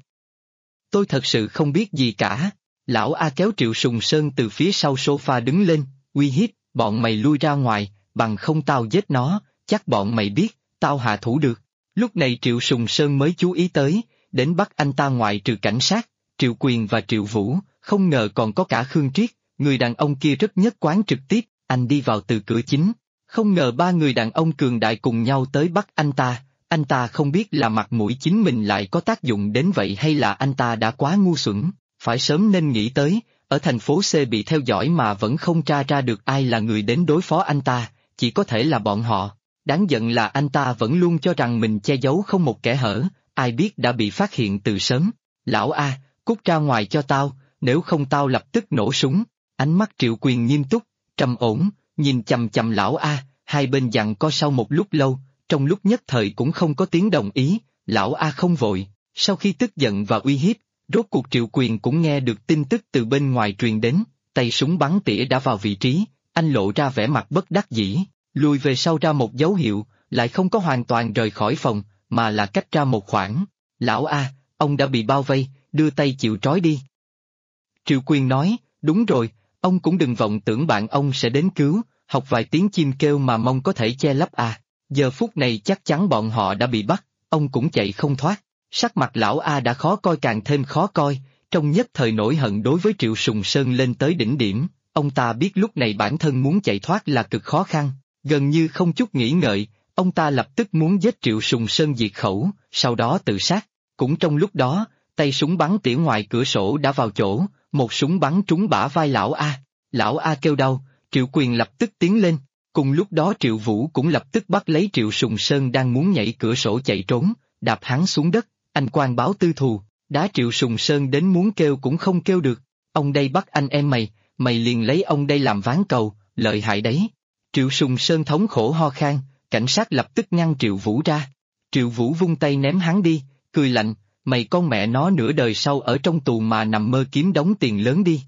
Tôi thật sự không biết gì cả. Lão A kéo Triệu Sùng Sơn từ phía sau sofa đứng lên, uy hiếp, bọn mày lui ra ngoài, bằng không tao giết nó, chắc bọn mày biết, tao hạ thủ được. Lúc này Triệu Sùng Sơn mới chú ý tới, đến bắt anh ta ngoại trừ cảnh sát, Triệu Quyền và Triệu Vũ, không ngờ còn có cả Khương Triết, người đàn ông kia rất nhất quán trực tiếp, anh đi vào từ cửa chính. Không ngờ 3 người đàn ông cường đại cùng nhau tới bắt anh ta không biết là mặt mũi chính mình lại có tác dụng đến vậy hay là anh ta đã quá ngu xuẩn, phải sớm nên nghĩ tới, ở thành phố C bị theo dõi mà vẫn không tra ra được ai là người đến đối phó anh ta, chỉ có thể là bọn họ. Đáng giận là anh ta vẫn luôn cho rằng mình che giấu không một kẽ hở, ai biết đã bị phát hiện từ sớm. Lão A, cút ra ngoài cho tao, nếu không tao lập tức nổ súng. Ánh mắt Triệu Quyền nghiêm túc, trầm ổn, nhìn chằm chằm lão A, hai bên giằng co sau một lúc lâu, trong lúc nhất thời cũng không có tiếng đồng ý, lão A không vội, sau khi tức giận và uy hiếp, rốt cuộc Triệu Quyền cũng nghe được tin tức từ bên ngoài truyền đến, tay súng bắn tỉa đã vào vị trí, anh lộ ra vẻ mặt bất đắc dĩ, lùi về sau ra một dấu hiệu, lại không có hoàn toàn rời khỏi phòng, mà là cách ra một khoảng. Lão A, ông đã bị bao vây, đưa tay chịu trói đi. Triệu Quyền nói, đúng rồi, ông cũng đừng vọng tưởng bạn ông sẽ đến cứu, học vài tiếng chim kêu mà mong có thể che lấp à. Giờ phút này chắc chắn bọn họ đã bị bắt, ông cũng chạy không thoát. Sắc mặt lão A đã khó coi càng thêm khó coi, trong nhất thời nổi hận đối với Triệu Sùng Sơn lên tới đỉnh điểm, ông ta biết lúc này bản thân muốn chạy thoát là cực khó khăn, gần như không chút nghĩ ngợi, ông ta lập tức muốn giết Triệu Sùng Sơn diệt khẩu, sau đó tự sát. Cũng trong lúc đó, tay súng bắn tỉa ngoài cửa sổ đã vào chỗ, một súng bắn trúng bả vai lão A. Lão A kêu đau, Triệu Quyền lập tức tiến lên, cùng lúc đó Triệu Vũ cũng lập tức bắt lấy Triệu Sùng Sơn đang muốn nhảy cửa sổ chạy trốn, đạp hắn xuống đất, anh quan báo tư thù, đá Triệu Sùng Sơn đến muốn kêu cũng không kêu được, ông đây bắt anh em mày liền lấy ông đây làm ván cầu, lợi hại đấy. Triệu Sùng Sơn thống khổ ho khan, cảnh sát lập tức ngăn Triệu Vũ ra. Triệu Vũ vung tay ném hắn đi, cười lạnh, mày con mẹ nó nửa đời sau ở trong tù mà nằm mơ kiếm đống tiền lớn đi.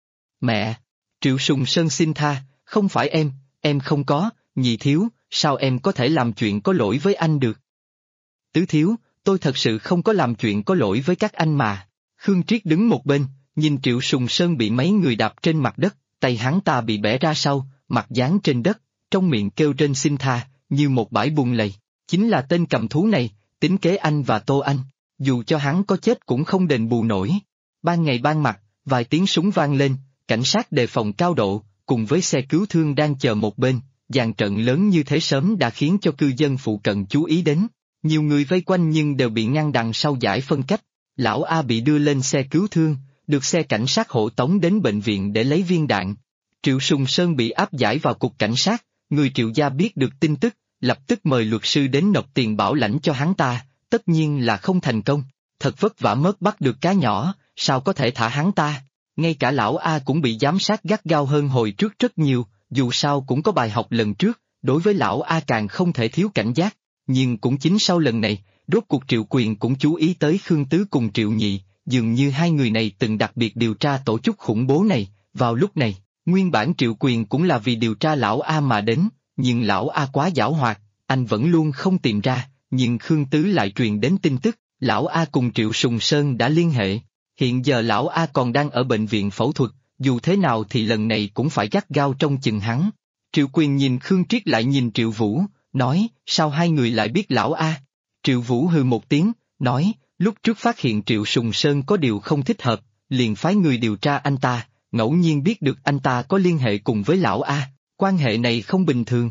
Mẹ! Triệu Sùng Sơn xin tha, không phải em không có, nhị thiếu, sao em có thể làm chuyện có lỗi với anh được? Tứ thiếu, tôi thật sự không có làm chuyện có lỗi với các anh mà. Khương Triết đứng một bên, nhìn Triệu Sùng Sơn bị mấy người đạp trên mặt đất, tay hắn ta bị bẻ ra sau, mặt dán trên đất, trong miệng kêu trên xin tha, như một bãi bùn lầy. Chính là tên cầm thú này, tính kế anh và Tô Anh, dù cho hắn có chết cũng không đền bù nổi. Ban ngày ban mặt, vài tiếng súng vang lên, cảnh sát đề phòng cao độ, cùng với xe cứu thương đang chờ một bên, dàn trận lớn như thế sớm đã khiến cho cư dân phụ cận chú ý đến. Nhiều người vây quanh nhưng đều bị ngăn đằng sau giải phân cách. Lão A bị đưa lên xe cứu thương, được xe cảnh sát hộ tống đến bệnh viện để lấy viên đạn. Triệu Sùng Sơn bị áp giải vào cục cảnh sát, người Triệu gia biết được tin tức, lập tức mời luật sư đến nộp tiền bảo lãnh cho hắn ta, tất nhiên là không thành công. Thật vất vả mất bắt được cá nhỏ, sao có thể thả hắn ta? Ngay cả lão A cũng bị giám sát gắt gao hơn hồi trước rất nhiều, dù sao cũng có bài học lần trước, đối với lão A càng không thể thiếu cảnh giác. Nhưng cũng chính sau lần này, rốt cuộc Triệu Quyền cũng chú ý tới Khương Tứ cùng Triệu Nhị, dường như hai người này từng đặc biệt điều tra tổ chức khủng bố này. Vào lúc này, nguyên bản Triệu Quyền cũng là vì điều tra lão A mà đến, nhưng lão A quá giảo hoạt, anh vẫn luôn không tìm ra, nhưng Khương Tứ lại truyền đến tin tức, lão A cùng Triệu Sùng Sơn đã liên hệ. Hiện giờ lão A còn đang ở bệnh viện phẫu thuật, dù thế nào thì lần này cũng phải gắt gao trông chừng hắn. Triệu Quyền nhìn Khương Triết lại nhìn Triệu Vũ, nói, sao hai người lại biết lão A? Triệu Vũ hừ một tiếng, nói, lúc trước phát hiện Triệu Sùng Sơn có điều không thích hợp, liền phái người điều tra anh ta, ngẫu nhiên biết được anh ta có liên hệ cùng với lão A, quan hệ này không bình thường.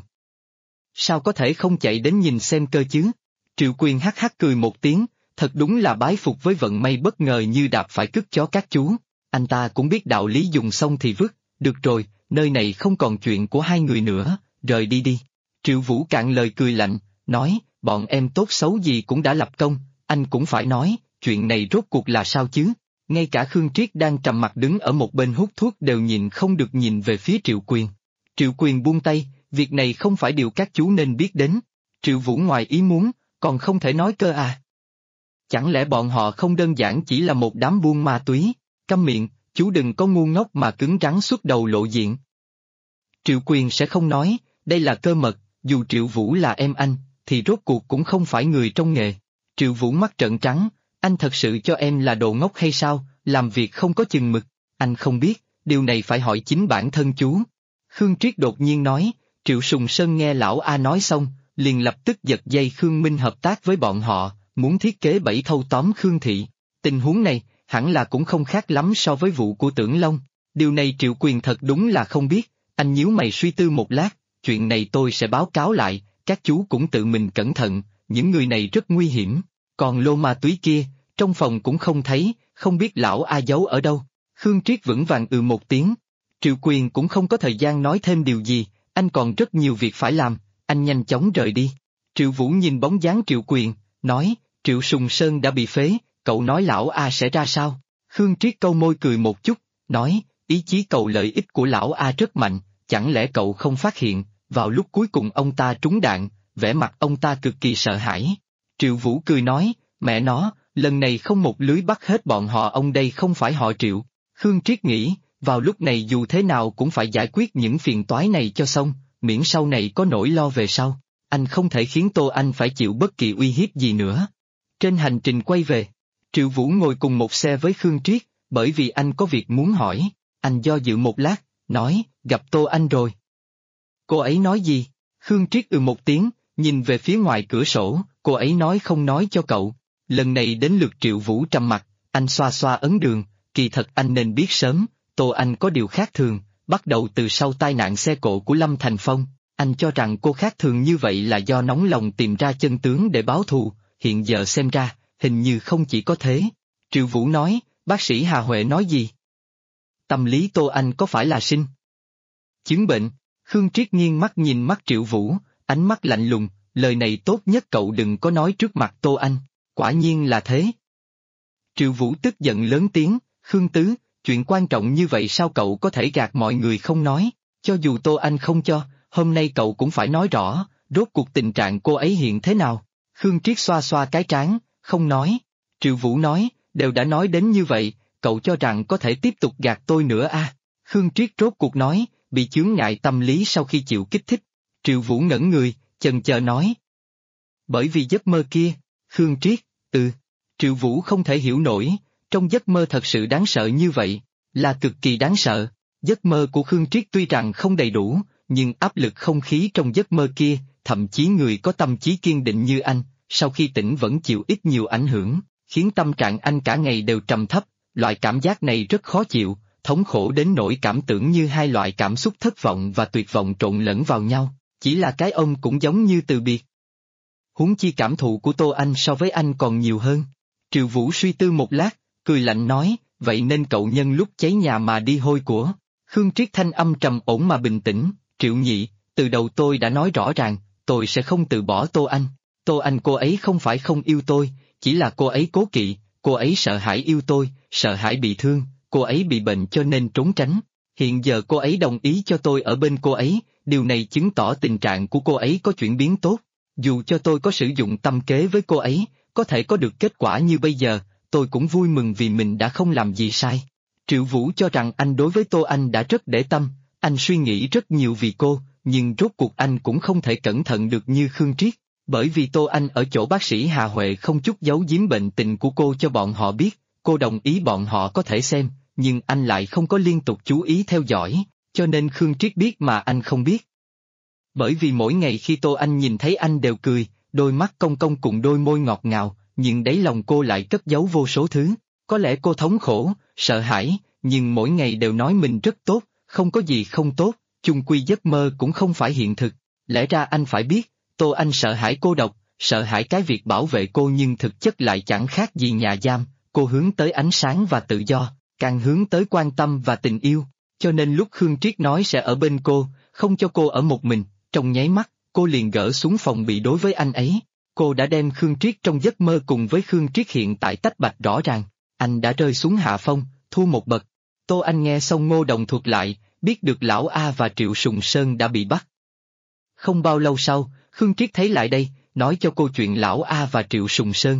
Sao có thể không chạy đến nhìn xem cơ chứ? Triệu Quyền hắc hắc cười một tiếng, thật đúng là bái phục với vận may bất ngờ như đạp phải cứt chó các chú. Anh ta cũng biết đạo lý dùng xong thì vứt, được rồi, nơi này không còn chuyện của hai người nữa, rời đi đi. Triệu Vũ cạn lời cười lạnh, nói, bọn em tốt xấu gì cũng đã lập công, anh cũng phải nói, chuyện này rốt cuộc là sao chứ? Ngay cả Khương Triết đang trầm mặt đứng ở một bên hút thuốc đều nhìn không được nhìn về phía Triệu Quyền. Triệu Quyền buông tay, việc này không phải điều các chú nên biết đến. Triệu Vũ ngoài ý muốn, còn không thể nói cơ à? Chẳng lẽ bọn họ không đơn giản chỉ là một đám buôn ma túy? Câm miệng, chú đừng có ngu ngốc mà cứng rắn xuất đầu lộ diện. Triệu Quyền sẽ không nói, đây là cơ mật, dù Triệu Vũ là em anh, thì rốt cuộc cũng không phải người trong nghề. Triệu Vũ mắt trợn trắng, anh thật sự cho em là đồ ngốc hay sao, làm việc không có chừng mực, anh không biết, điều này phải hỏi chính bản thân chú. Khương Triết đột nhiên nói, Triệu Sùng Sơn nghe lão A nói xong, liền lập tức giật dây Khương Minh hợp tác với bọn họ, muốn thiết kế bẫy thâu tóm Khương Thị. Tình huống này, hẳn là cũng không khác lắm so với vụ của Tưởng Long. Điều này Triệu Quyền thật đúng là không biết, anh nhíu mày suy tư một lát, chuyện này tôi sẽ báo cáo lại, các chú cũng tự mình cẩn thận, những người này rất nguy hiểm. Còn lô ma túy kia, trong phòng cũng không thấy, không biết lão A giấu ở đâu. Khương Triết vững vàng một tiếng. Triệu Quyền cũng không có thời gian nói thêm điều gì, anh còn rất nhiều việc phải làm, anh nhanh chóng rời đi. Triệu Vũ nhìn bóng dáng Triệu Quyền, nói, Triệu Sùng Sơn đã bị phế, cậu nói lão A sẽ ra sao? Khương Triết câu môi cười một chút, nói, ý chí cầu lợi ích của lão A rất mạnh, chẳng lẽ cậu không phát hiện, vào lúc cuối cùng ông ta trúng đạn, vẻ mặt ông ta cực kỳ sợ hãi. Triệu Vũ cười nói, mẹ nó, lần này không một lưới bắt hết bọn họ, ông đây không phải họ Triệu. Khương Triết nghĩ, vào lúc này dù thế nào cũng phải giải quyết những phiền toái này cho xong, miễn sau này có nỗi lo về sau. Anh không thể khiến Tô Anh phải chịu bất kỳ uy hiếp gì nữa. Trên hành trình quay về, Triệu Vũ ngồi cùng một xe với Khương Triết, bởi vì anh có việc muốn hỏi. Anh do dự một lát, nói, gặp Tô Anh rồi. Cô ấy nói gì? Khương Triết một tiếng, nhìn về phía ngoài cửa sổ, cô ấy nói không nói cho cậu. Lần này đến lượt Triệu Vũ trầm mặt, anh xoa xoa ấn đường, kỳ thật anh nên biết sớm, Tô Anh có điều khác thường, bắt đầu từ sau tai nạn xe cộ của Lâm Thành Phong. Anh cho rằng cô khác thường như vậy là do nóng lòng tìm ra chân tướng để báo thù, hiện giờ xem ra, hình như không chỉ có thế. Triệu Vũ nói, bác sĩ Hà Huệ nói gì? Tâm lý Tô Anh có phải là sinh chứng bệnh? Khương Triết nghiêng mắt nhìn mắt Triệu Vũ, ánh mắt lạnh lùng, lời này tốt nhất cậu đừng có nói trước mặt Tô Anh, quả nhiên là thế. Triệu Vũ tức giận lớn tiếng, Khương Tứ, chuyện quan trọng như vậy sao cậu có thể gạt mọi người không nói, cho dù Tô Anh không cho, hôm nay cậu cũng phải nói rõ, rốt cuộc tình trạng cô ấy hiện thế nào. Khương Triết xoa xoa cái trán, không nói. Triệu Vũ nói, đều đã nói đến như vậy, cậu cho rằng có thể tiếp tục gạt tôi nữa à? Khương Triết rốt cuộc nói, bị chướng ngại tâm lý sau khi chịu kích thích. Triệu Vũ ngẩn người, chần chờ nói. Bởi vì giấc mơ kia, Khương Triết, Triệu Vũ không thể hiểu nổi, trong giấc mơ thật sự đáng sợ như vậy, là cực kỳ đáng sợ. Giấc mơ của Khương Triết tuy rằng không đầy đủ, nhưng áp lực không khí trong giấc mơ kia, thậm chí người có tâm trí kiên định như anh, sau khi tỉnh vẫn chịu ít nhiều ảnh hưởng, khiến tâm trạng anh cả ngày đều trầm thấp, loại cảm giác này rất khó chịu, thống khổ đến nỗi cảm tưởng như hai loại cảm xúc thất vọng và tuyệt vọng trộn lẫn vào nhau, chỉ là cái ông cũng giống như từ biệt. huống chi cảm thụ của Tô Anh so với anh còn nhiều hơn. Triệu Vũ suy tư một lát, cười lạnh nói, vậy nên cậu nhân lúc cháy nhà mà đi hôi của. Khương Triết thanh âm trầm ổn mà bình tĩnh, Triệu nhị, từ đầu tôi đã nói rõ ràng, tôi sẽ không từ bỏ Tô Anh. Tô Anh cô ấy không phải không yêu tôi, chỉ là cô ấy cố kỵ, cô ấy sợ hãi yêu tôi, sợ hãi bị thương, cô ấy bị bệnh cho nên trốn tránh. Hiện giờ cô ấy đồng ý cho tôi ở bên cô ấy, điều này chứng tỏ tình trạng của cô ấy có chuyển biến tốt. Dù cho tôi có sử dụng tâm kế với cô ấy, có thể có được kết quả như bây giờ, tôi cũng vui mừng vì mình đã không làm gì sai. Triệu Vũ cho rằng anh đối với Tô Anh đã rất để tâm, anh suy nghĩ rất nhiều vì cô, nhưng rốt cuộc anh cũng không thể cẩn thận được như Khương Triết, bởi vì Tô Anh ở chỗ bác sĩ Hà Huệ không chút giấu giếm bệnh tình của cô cho bọn họ biết, cô đồng ý bọn họ có thể xem, nhưng anh lại không có liên tục chú ý theo dõi, cho nên Khương Triết biết mà anh không biết. Bởi vì mỗi ngày khi Tô Anh nhìn thấy anh đều cười, đôi mắt cong cong cùng đôi môi ngọt ngào, nhưng đáy lòng cô lại cất giấu vô số thứ, có lẽ cô thống khổ, sợ hãi, nhưng mỗi ngày đều nói mình rất tốt, không có gì không tốt, chung quy giấc mơ cũng không phải hiện thực. Lẽ ra anh phải biết, Tô Anh sợ hãi cô độc, sợ hãi cái việc bảo vệ cô nhưng thực chất lại chẳng khác gì nhà giam, cô hướng tới ánh sáng và tự do, càng hướng tới quan tâm và tình yêu, cho nên lúc Khương Triết nói sẽ ở bên cô, không cho cô ở một mình, trong nháy mắt, cô liền gỡ xuống phòng bị đối với anh ấy. Cô đã đem Khương Triết trong giấc mơ cùng với Khương Triết hiện tại tách bạch rõ ràng, anh đã rơi xuống hạ phong, thua một bậc. Tô Anh nghe xong Ngô Đồng thuật lại, biết được Lão A và Triệu Sùng Sơn đã bị bắt. Không bao lâu sau, Khương Triết thấy lại đây, nói cho cô chuyện Lão A và Triệu Sùng Sơn.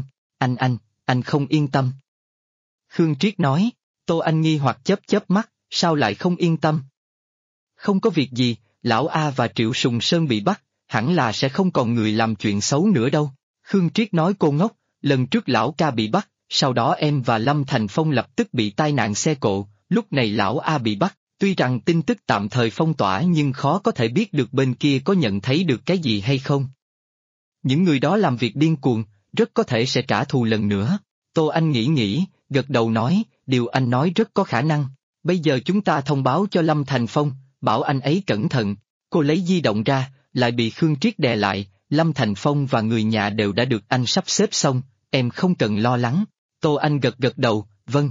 Anh không yên tâm. Khương Triết nói, Tô Anh nghi hoặc chớp mắt, sao lại không yên tâm? Không có việc gì, Lão A và Triệu Sùng Sơn bị bắt, hẳn là sẽ không còn người làm chuyện xấu nữa đâu. Khương Triết nói cô ngốc, lần trước Lão Ca bị bắt, sau đó em và Lâm Thành Phong lập tức bị tai nạn xe cộ, lúc này Lão A bị bắt, tuy rằng tin tức tạm thời phong tỏa nhưng khó có thể biết được bên kia có nhận thấy được cái gì hay không. Những người đó làm việc điên cuồng, rất có thể sẽ trả thù lần nữa. Tô Anh nghĩ, gật đầu nói, điều anh nói rất có khả năng. Bây giờ chúng ta thông báo cho Lâm Thành Phong, bảo anh ấy cẩn thận. Cô lấy di động ra, lại bị Khương Triết đè lại, Lâm Thành Phong và người nhà đều đã được anh sắp xếp xong, em không cần lo lắng. Tô Anh gật đầu, vâng.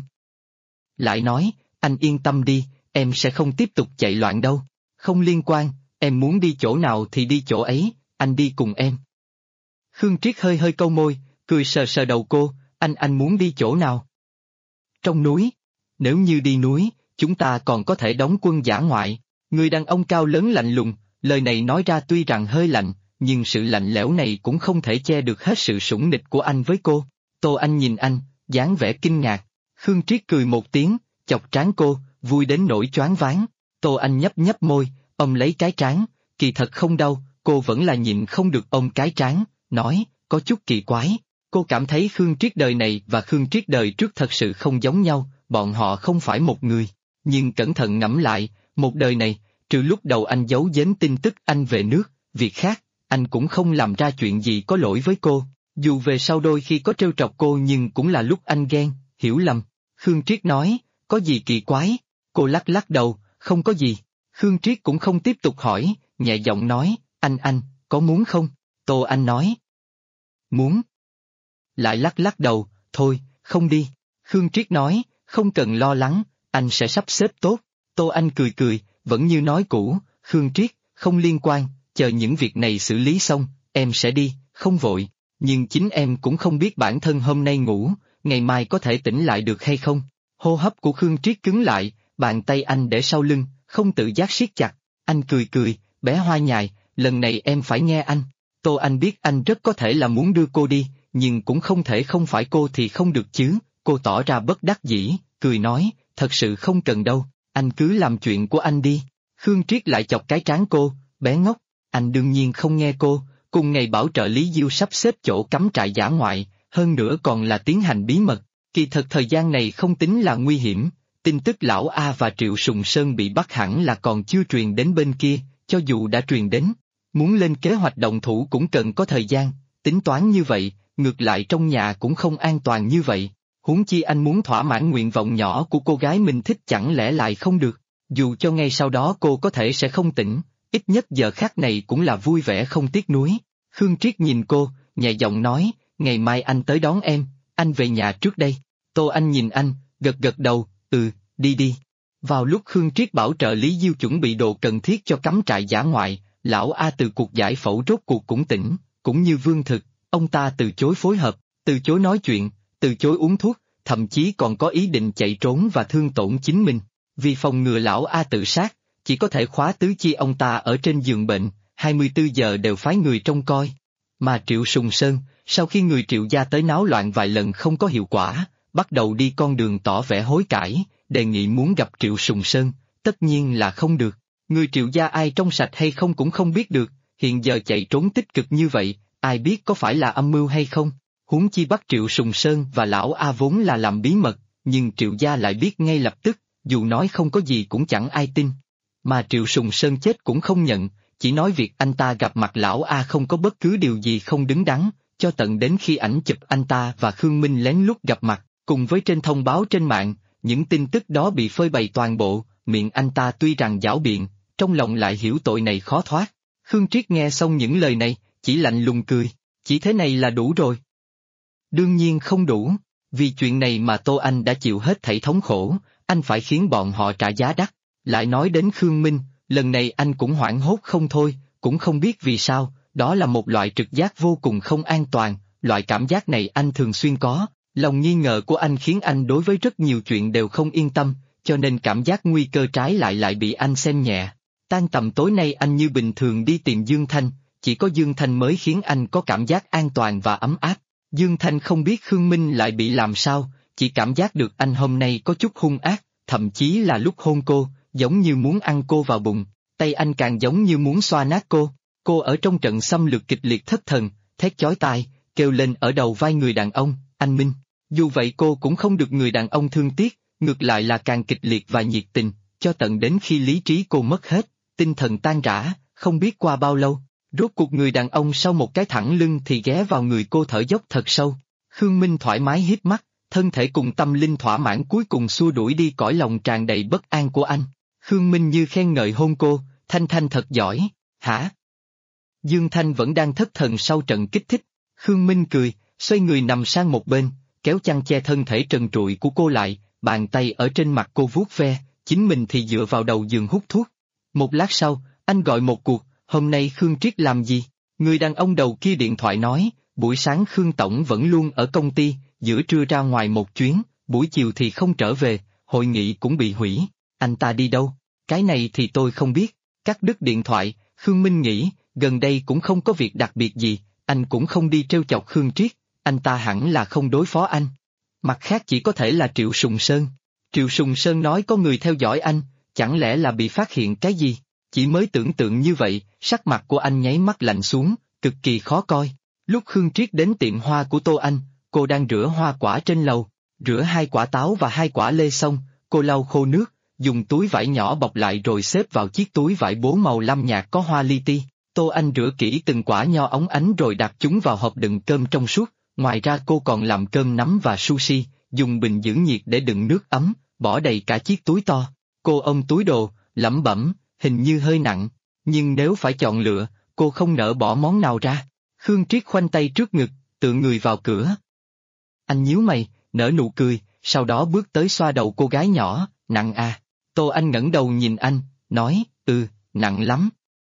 Lại nói, anh yên tâm đi, em sẽ không tiếp tục chạy loạn đâu. Không liên quan, em muốn đi chỗ nào thì đi chỗ ấy, anh đi cùng em. Khương Triết hơi cau môi, cười sờ đầu cô, anh muốn đi chỗ nào? Trong núi. Nếu như đi núi, chúng ta còn có thể đóng quân dã ngoại. Người đàn ông cao lớn lạnh lùng, lời này nói ra tuy rằng hơi lạnh, nhưng sự lạnh lẽo này cũng không thể che được hết sự sủng nịch của anh với cô. Tô Anh nhìn anh, dáng vẻ kinh ngạc. Khương Triết cười một tiếng, chọc trán cô, vui đến nỗi choáng váng. Tô Anh nhấp môi, ôm lấy cái trán, kỳ thật không đau, cô vẫn là nhịn không được ôm cái trán, nói, có chút kỳ quái. Cô cảm thấy Khương Triết đời này và Khương Triết đời trước thật sự không giống nhau, bọn họ không phải một người. Nhưng cẩn thận ngẫm lại, một đời này, trừ lúc đầu anh giấu giếm tin tức anh về nước, việc khác, anh cũng không làm ra chuyện gì có lỗi với cô. Dù về sau đôi khi có trêu chọc cô nhưng cũng là lúc anh ghen, hiểu lầm. Khương Triết nói, có gì kỳ quái? Cô lắc đầu, không có gì. Khương Triết cũng không tiếp tục hỏi, nhẹ giọng nói, anh, có muốn không? Tô Anh nói, muốn. Lại lắc đầu, thôi, không đi. Khương Triết nói, không cần lo lắng, anh sẽ sắp xếp tốt. Tô Anh cười, vẫn như nói cũ, Khương Triết, không liên quan, chờ những việc này xử lý xong, em sẽ đi, không vội. Nhưng chính em cũng không biết bản thân hôm nay ngủ, ngày mai có thể tỉnh lại được hay không. Hô hấp của Khương Triết cứng lại, bàn tay anh để sau lưng, không tự giác siết chặt. Anh cười, bé hoa nhài, lần này em phải nghe anh. Tô Anh biết anh rất có thể là muốn đưa cô đi, nhưng cũng không thể không phải cô thì không được chứ. Cô tỏ ra bất đắc dĩ, cười nói, thật sự không cần đâu, anh cứ làm chuyện của anh đi. Khương Triết lại chọc cái trán cô, bé ngốc, anh đương nhiên không nghe cô. Cùng ngày bảo trợ Lý Diêu sắp xếp chỗ cắm trại dã ngoại, hơn nữa còn là tiến hành bí mật. Kỳ thật thời gian này không tính là nguy hiểm, tin tức Lão A và Triệu Sùng Sơn bị bắt hẳn là còn chưa truyền đến bên kia, cho dù đã truyền đến. Muốn lên kế hoạch động thủ cũng cần có thời gian, tính toán như vậy, ngược lại trong nhà cũng không an toàn như vậy. Huống chi anh muốn thỏa mãn nguyện vọng nhỏ của cô gái mình thích chẳng lẽ lại không được, dù cho ngay sau đó cô có thể sẽ không tỉnh, ít nhất giờ khắc này cũng là vui vẻ không tiếc nuối. Khương Triết nhìn cô, nhẹ giọng nói, ngày mai anh tới đón em, anh về nhà trước đây. Tô Anh nhìn anh, gật gật đầu, đi đi. Vào lúc Khương Triết bảo trợ Lý Diêu chuẩn bị đồ cần thiết cho cắm trại dã ngoại, lão A từ cuộc giải phẫu rốt cuộc cũng tỉnh, cũng như Vương Thực, ông ta từ chối phối hợp, từ chối nói chuyện, từ chối uống thuốc, thậm chí còn có ý định chạy trốn và thương tổn chính mình. Vì phòng ngừa lão A tự sát, chỉ có thể khóa tứ chi ông ta ở trên giường bệnh, 24 giờ đều phái người trông coi. Mà Triệu Sùng Sơn, sau khi người Triệu gia tới náo loạn vài lần không có hiệu quả, bắt đầu đi con đường tỏ vẻ hối cải, đề nghị muốn gặp Triệu Sùng Sơn, tất nhiên là không được. Người Triệu gia ai trong sạch hay không cũng không biết được, hiện giờ chạy trốn tích cực như vậy, ai biết có phải là âm mưu hay không. Huống chi bắt Triệu Sùng Sơn và lão A vốn là làm bí mật, nhưng Triệu gia lại biết ngay lập tức, dù nói không có gì cũng chẳng ai tin. Mà Triệu Sùng Sơn chết cũng không nhận, chỉ nói việc anh ta gặp mặt lão A không có bất cứ điều gì không đứng đắn, cho tận đến khi ảnh chụp anh ta và Khương Minh lén lút gặp mặt, cùng với trên thông báo trên mạng, những tin tức đó bị phơi bày toàn bộ, miệng anh ta tuy rằng giảo biện, trong lòng lại hiểu tội này khó thoát. Khương Triết nghe xong những lời này, chỉ lạnh lùng cười, chỉ thế này là đủ rồi. Đương nhiên không đủ, vì chuyện này mà Tô Anh đã chịu hết thảy thống khổ, anh phải khiến bọn họ trả giá đắt. Lại nói đến Khương Minh, lần này anh cũng hoảng hốt không thôi, cũng không biết vì sao, đó là một loại trực giác vô cùng không an toàn, loại cảm giác này anh thường xuyên có, lòng nghi ngờ của anh khiến anh đối với rất nhiều chuyện đều không yên tâm, cho nên cảm giác nguy cơ trái lại bị anh xem nhẹ. Tan tầm tối nay anh như bình thường đi tìm Dương Thanh, chỉ có Dương Thanh mới khiến anh có cảm giác an toàn và ấm áp. Dương Thanh không biết Khương Minh lại bị làm sao, chỉ cảm giác được anh hôm nay có chút hung ác, thậm chí là lúc hôn cô, giống như muốn ăn cô vào bụng, tay anh càng giống như muốn xoa nát cô. Cô ở trong trận xâm lược kịch liệt thất thần, thét chói tai, kêu lên ở đầu vai người đàn ông, anh Minh. Dù vậy cô cũng không được người đàn ông thương tiếc, ngược lại là càng kịch liệt và nhiệt tình, cho tận đến khi lý trí cô mất hết, tinh thần tan rã, không biết qua bao lâu. Rốt cuộc người đàn ông sau một cái thẳng lưng thì ghé vào người cô thở dốc thật sâu. Khương Minh thoải mái híp mắt, thân thể cùng tâm linh thỏa mãn cuối cùng xua đuổi đi cõi lòng tràn đầy bất an của anh. Khương Minh như khen ngợi hôn cô, Thanh Thanh thật giỏi, hả? Dương Thanh vẫn đang thất thần sau trận kích thích. Khương Minh cười, xoay người nằm sang một bên, kéo chăn che thân thể trần trụi của cô lại, bàn tay ở trên mặt cô vuốt ve, chính mình thì dựa vào đầu giường hút thuốc. Một lát sau, anh gọi một cuộc, hôm nay Khương Triết làm gì? Người đàn ông đầu kia điện thoại nói, buổi sáng Khương Tổng vẫn luôn ở công ty, giữa trưa ra ngoài một chuyến, buổi chiều thì không trở về, hội nghị cũng bị hủy. Anh ta đi đâu? Cái này thì tôi không biết. Cắt đứt điện thoại, Khương Minh nghĩ, gần đây cũng không có việc đặc biệt gì, anh cũng không đi trêu chọc Khương Triết, anh ta hẳn là không đối phó anh. Mặt khác chỉ có thể là Triệu Sùng Sơn. Triệu Sùng Sơn nói có người theo dõi anh, chẳng lẽ là bị phát hiện cái gì? Chỉ mới tưởng tượng như vậy, sắc mặt của anh nháy mắt lạnh xuống, cực kỳ khó coi. Lúc Khương Triết đến tiệm hoa của Tô Anh, cô đang rửa hoa quả trên lầu, rửa 2 quả táo và 2 quả lê xong, cô lau khô nước, dùng túi vải nhỏ bọc lại rồi xếp vào chiếc túi vải bố màu lam nhạt có hoa li ti. Tô Anh rửa kỹ từng quả nho óng ánh rồi đặt chúng vào hộp đựng cơm trong suốt, ngoài ra cô còn làm cơm nắm và sushi, dùng bình giữ nhiệt để đựng nước ấm, bỏ đầy cả chiếc túi to. Cô ôm túi đồ, lẩm bẩm, hình như hơi nặng, nhưng nếu phải chọn lựa, cô không nỡ bỏ món nào ra. Khương Triết khoanh tay trước ngực, tựa người vào cửa. Anh nhíu mày, nở nụ cười, sau đó bước tới xoa đầu cô gái nhỏ, nặng à. Tô Anh ngẩng đầu nhìn anh, nói, nặng lắm.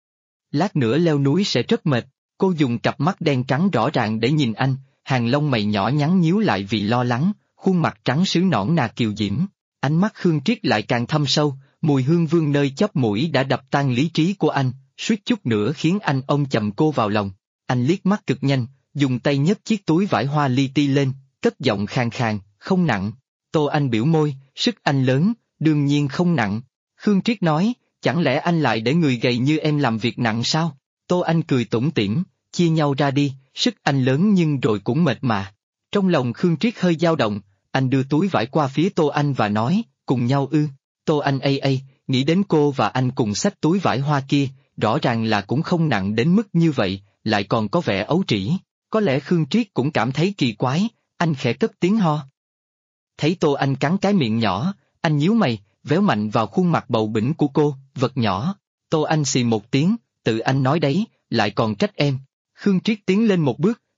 Lát nữa leo núi sẽ rất mệt. Cô dùng cặp mắt đen trắng rõ ràng để nhìn anh, hàng lông mày nhỏ nhắn nhíu lại vì lo lắng, khuôn mặt trắng sứ nõn nà kiều diễm. Ánh mắt Khương Triết lại càng thâm sâu, mùi hương vương nơi chóp mũi đã đập tan lý trí của anh, suýt chút nữa khiến anh ôm chầm cô vào lòng. Anh liếc mắt cực nhanh, dùng tay nhấc chiếc túi vải hoa li ti lên, cất giọng khàn khàn, không nặng. Tô Anh biểu môi, sức anh lớn, đương nhiên không nặng. Khương Triết nói, chẳng lẽ anh lại để người gầy như em làm việc nặng sao? Tô Anh cười tủm tỉm, chia nhau ra đi, sức anh lớn nhưng rồi cũng mệt mà. Trong lòng Khương Triết hơi dao động, anh đưa túi vải qua phía Tô Anh và nói, cùng nhau ư? Tô Anh nghĩ đến cô và anh cùng xách túi vải hoa kia, rõ ràng là cũng không nặng đến mức như vậy, lại còn có vẻ ấu trĩ. Có lẽ Khương Triết cũng cảm thấy kỳ quái, anh khẽ cất tiếng ho. Thấy Tô Anh cắn cái miệng nhỏ, anh nhíu mày, véo mạnh vào khuôn mặt bầu bĩnh của cô, vật nhỏ. Tô Anh xì một tiếng, tự anh nói đấy, lại còn trách em. Khương Triết tiến lên một bước,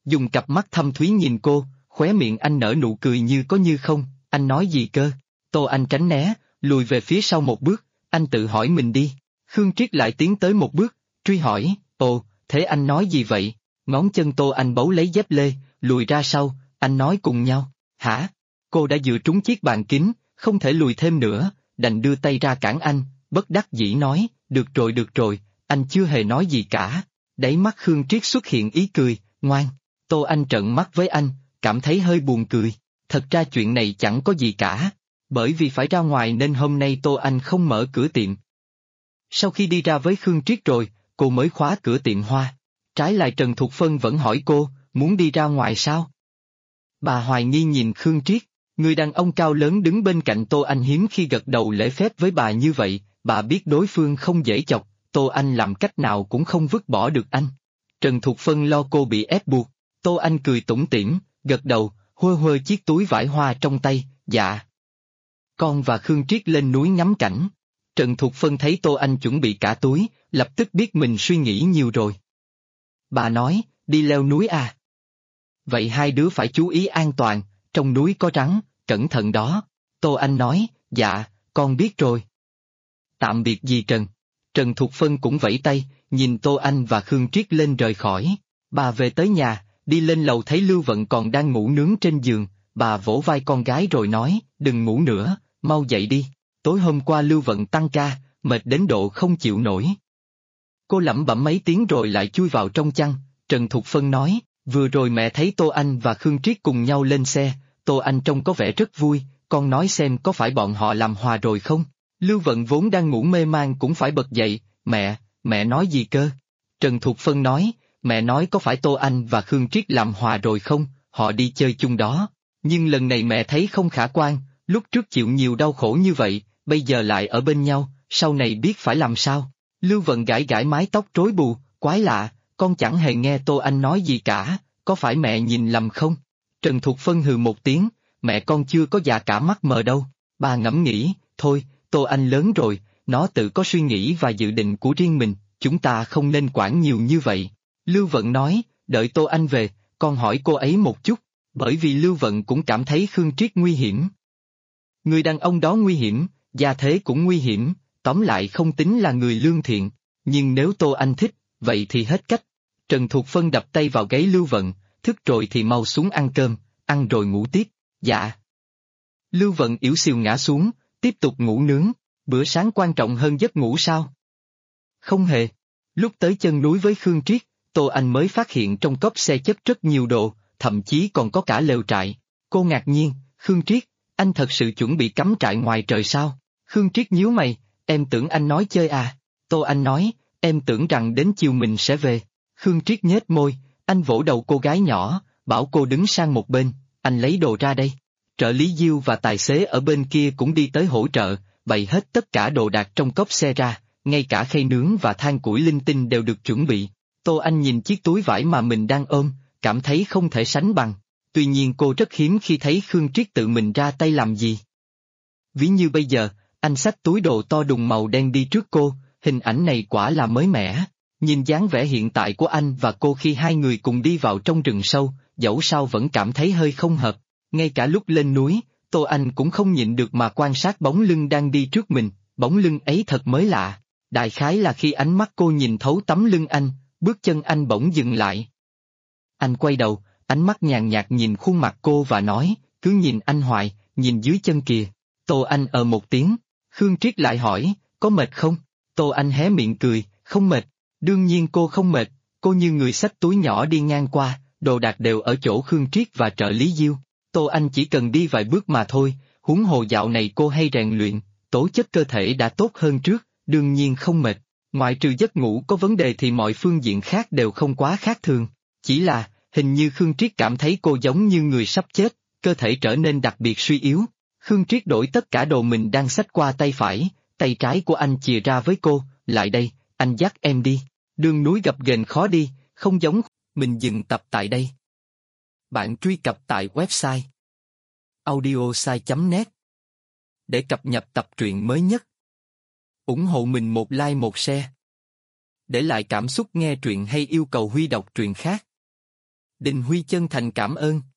dùng cặp mắt thâm thúy nhìn cô, khóe miệng anh nở nụ cười như có như không, anh nói gì cơ? Tô Anh tránh né, lùi về phía sau một bước, anh tự hỏi mình đi. Khương Triết lại tiến tới một bước, truy hỏi, ồ, thế anh nói gì vậy? Ngón chân Tô Anh bấu lấy dép lê, lùi ra sau, anh nói cùng nhau, hả? Cô đã dựa trúng chiếc bàn kính, không thể lùi thêm nữa, đành đưa tay ra cản anh, bất đắc dĩ nói, được rồi, anh chưa hề nói gì cả. Đáy mắt Khương Triết xuất hiện ý cười, ngoan. Tô Anh trợn mắt với anh, cảm thấy hơi buồn cười. Thật ra chuyện này chẳng có gì cả. Bởi vì phải ra ngoài nên hôm nay Tô Anh không mở cửa tiệm. Sau khi đi ra với Khương Triết rồi, cô mới khóa cửa tiệm hoa. Trái lại Trần Thục Phân vẫn hỏi cô, muốn đi ra ngoài sao? Bà hoài nghi nhìn Khương Triết, người đàn ông cao lớn đứng bên cạnh Tô Anh hiếm khi gật đầu lễ phép với bà như vậy, bà biết đối phương không dễ chọc, Tô Anh làm cách nào cũng không vứt bỏ được anh. Trần Thục Phân lo cô bị ép buộc, Tô Anh cười tủm tỉm, gật đầu, huơ huơ chiếc túi vải hoa trong tay, dạ. Con và Khương Triết lên núi ngắm cảnh. Trần Thục Phân thấy Tô Anh chuẩn bị cả túi, lập tức biết mình suy nghĩ nhiều rồi. Bà nói, đi leo núi à? Vậy hai đứa phải chú ý an toàn, trong núi có rắn, cẩn thận đó. Tô Anh nói, dạ, con biết rồi. Tạm biệt dì Trần. Trần Thục Phân cũng vẫy tay, nhìn Tô Anh và Khương Triết lên rời khỏi. Bà về tới nhà, đi lên lầu thấy Lưu Vận còn đang ngủ nướng trên giường, bà vỗ vai con gái rồi nói, đừng ngủ nữa, mau dậy đi. Tối hôm qua Lưu Vận tăng ca, mệt đến độ không chịu nổi. Cô lẩm bẩm mấy tiếng rồi lại chui vào trong chăn. Trần Thục Phân nói, vừa rồi mẹ thấy Tô Anh và Khương Triết cùng nhau lên xe, Tô Anh trông có vẻ rất vui, con nói xem có phải bọn họ làm hòa rồi không? Lưu Vận vốn đang ngủ mê man cũng phải bật dậy, mẹ nói gì cơ? Trần Thục Phân nói, mẹ nói có phải Tô Anh và Khương Triết làm hòa rồi không, họ đi chơi chung đó. Nhưng lần này mẹ thấy không khả quan, lúc trước chịu nhiều đau khổ như vậy, bây giờ lại ở bên nhau, sau này biết phải làm sao. Lưu Vận gãi gãi mái tóc rối bù, quái lạ, con chẳng hề nghe Tô Anh nói gì cả, có phải mẹ nhìn lầm không? Trần Thục Phân hừ một tiếng, mẹ con chưa có già cả mắt mờ đâu. Bà ngẫm nghĩ, thôi, Tô Anh lớn rồi, nó tự có suy nghĩ và dự định của riêng mình, chúng ta không nên quản nhiều như vậy. Lưu Vận nói, đợi Tô Anh về, con hỏi cô ấy một chút, bởi vì Lưu Vận cũng cảm thấy Khương Triết nguy hiểm. Người đàn ông đó nguy hiểm, gia thế cũng nguy hiểm, tóm lại không tính là người lương thiện, nhưng nếu Tô Anh thích, vậy thì hết cách. Trần Thục Phân đập tay vào gáy Lưu Vận, thức rồi thì mau xuống ăn cơm, ăn rồi ngủ tiếp, dạ. Lưu Vận yểu xìu ngã xuống, tiếp tục ngủ nướng, bữa sáng quan trọng hơn giấc ngủ sao? Không hề. Lúc tới chân núi với Khương Triết, Tô Anh mới phát hiện trong cốp xe chất rất nhiều đồ, thậm chí còn có cả lều trại. Cô ngạc nhiên, Khương Triết, anh thật sự chuẩn bị cắm trại ngoài trời sao? Khương Triết nhíu mày, em tưởng anh nói chơi à? Tô Anh nói, em tưởng rằng đến chiều mình sẽ về. Khương Triết nhếch môi, anh vỗ đầu cô gái nhỏ, bảo cô đứng sang một bên, anh lấy đồ ra đây. Trợ lý Diêu và tài xế ở bên kia cũng đi tới hỗ trợ, bày hết tất cả đồ đạc trong cốp xe ra, ngay cả khay nướng và than củi linh tinh đều được chuẩn bị. Tô Anh nhìn chiếc túi vải mà mình đang ôm, cảm thấy không thể sánh bằng. Tuy nhiên cô rất hiếm khi thấy Khương Triết tự mình ra tay làm gì. Ví như bây giờ, anh xách túi đồ to đùng màu đen đi trước cô, hình ảnh này quả là mới mẻ. Nhìn dáng vẻ hiện tại của anh và cô khi hai người cùng đi vào trong rừng sâu, dẫu sao vẫn cảm thấy hơi không hợp. Ngay cả lúc lên núi, Tô Anh cũng không nhịn được mà quan sát bóng lưng đang đi trước mình, bóng lưng ấy thật mới lạ. Đại khái là khi ánh mắt cô nhìn thấu tấm lưng anh, bước chân anh bỗng dừng lại. Anh quay đầu, ánh mắt nhàn nhạt nhìn khuôn mặt cô và nói, cứ nhìn anh hoài, nhìn dưới chân kìa. Tô Anh một tiếng, Khương Triết lại hỏi, có mệt không? Tô Anh hé miệng cười, không mệt, đương nhiên cô không mệt, cô như người xách túi nhỏ đi ngang qua, đồ đạc đều ở chỗ Khương Triết và trợ lý Diêu. Tô Anh chỉ cần đi vài bước mà thôi, huống hồ dạo này cô hay rèn luyện, tố chất cơ thể đã tốt hơn trước, đương nhiên không mệt. Ngoại trừ giấc ngủ có vấn đề thì mọi phương diện khác đều không quá khác thường. Chỉ là, hình như Khương Triết cảm thấy cô giống như người sắp chết, cơ thể trở nên đặc biệt suy yếu. Khương Triết đổi tất cả đồ mình đang xách qua tay phải, tay trái của anh chìa ra với cô, lại đây, anh dắt em đi. Đường núi gập ghềnh khó đi, không giống. Mình dừng tập tại đây. Bạn truy cập tại website audiosai.net để cập nhật tập truyện mới nhất. Ủng hộ mình một like một share. Để lại cảm xúc nghe truyện hay yêu cầu Huy đọc truyện khác. Đình Huy chân thành cảm ơn.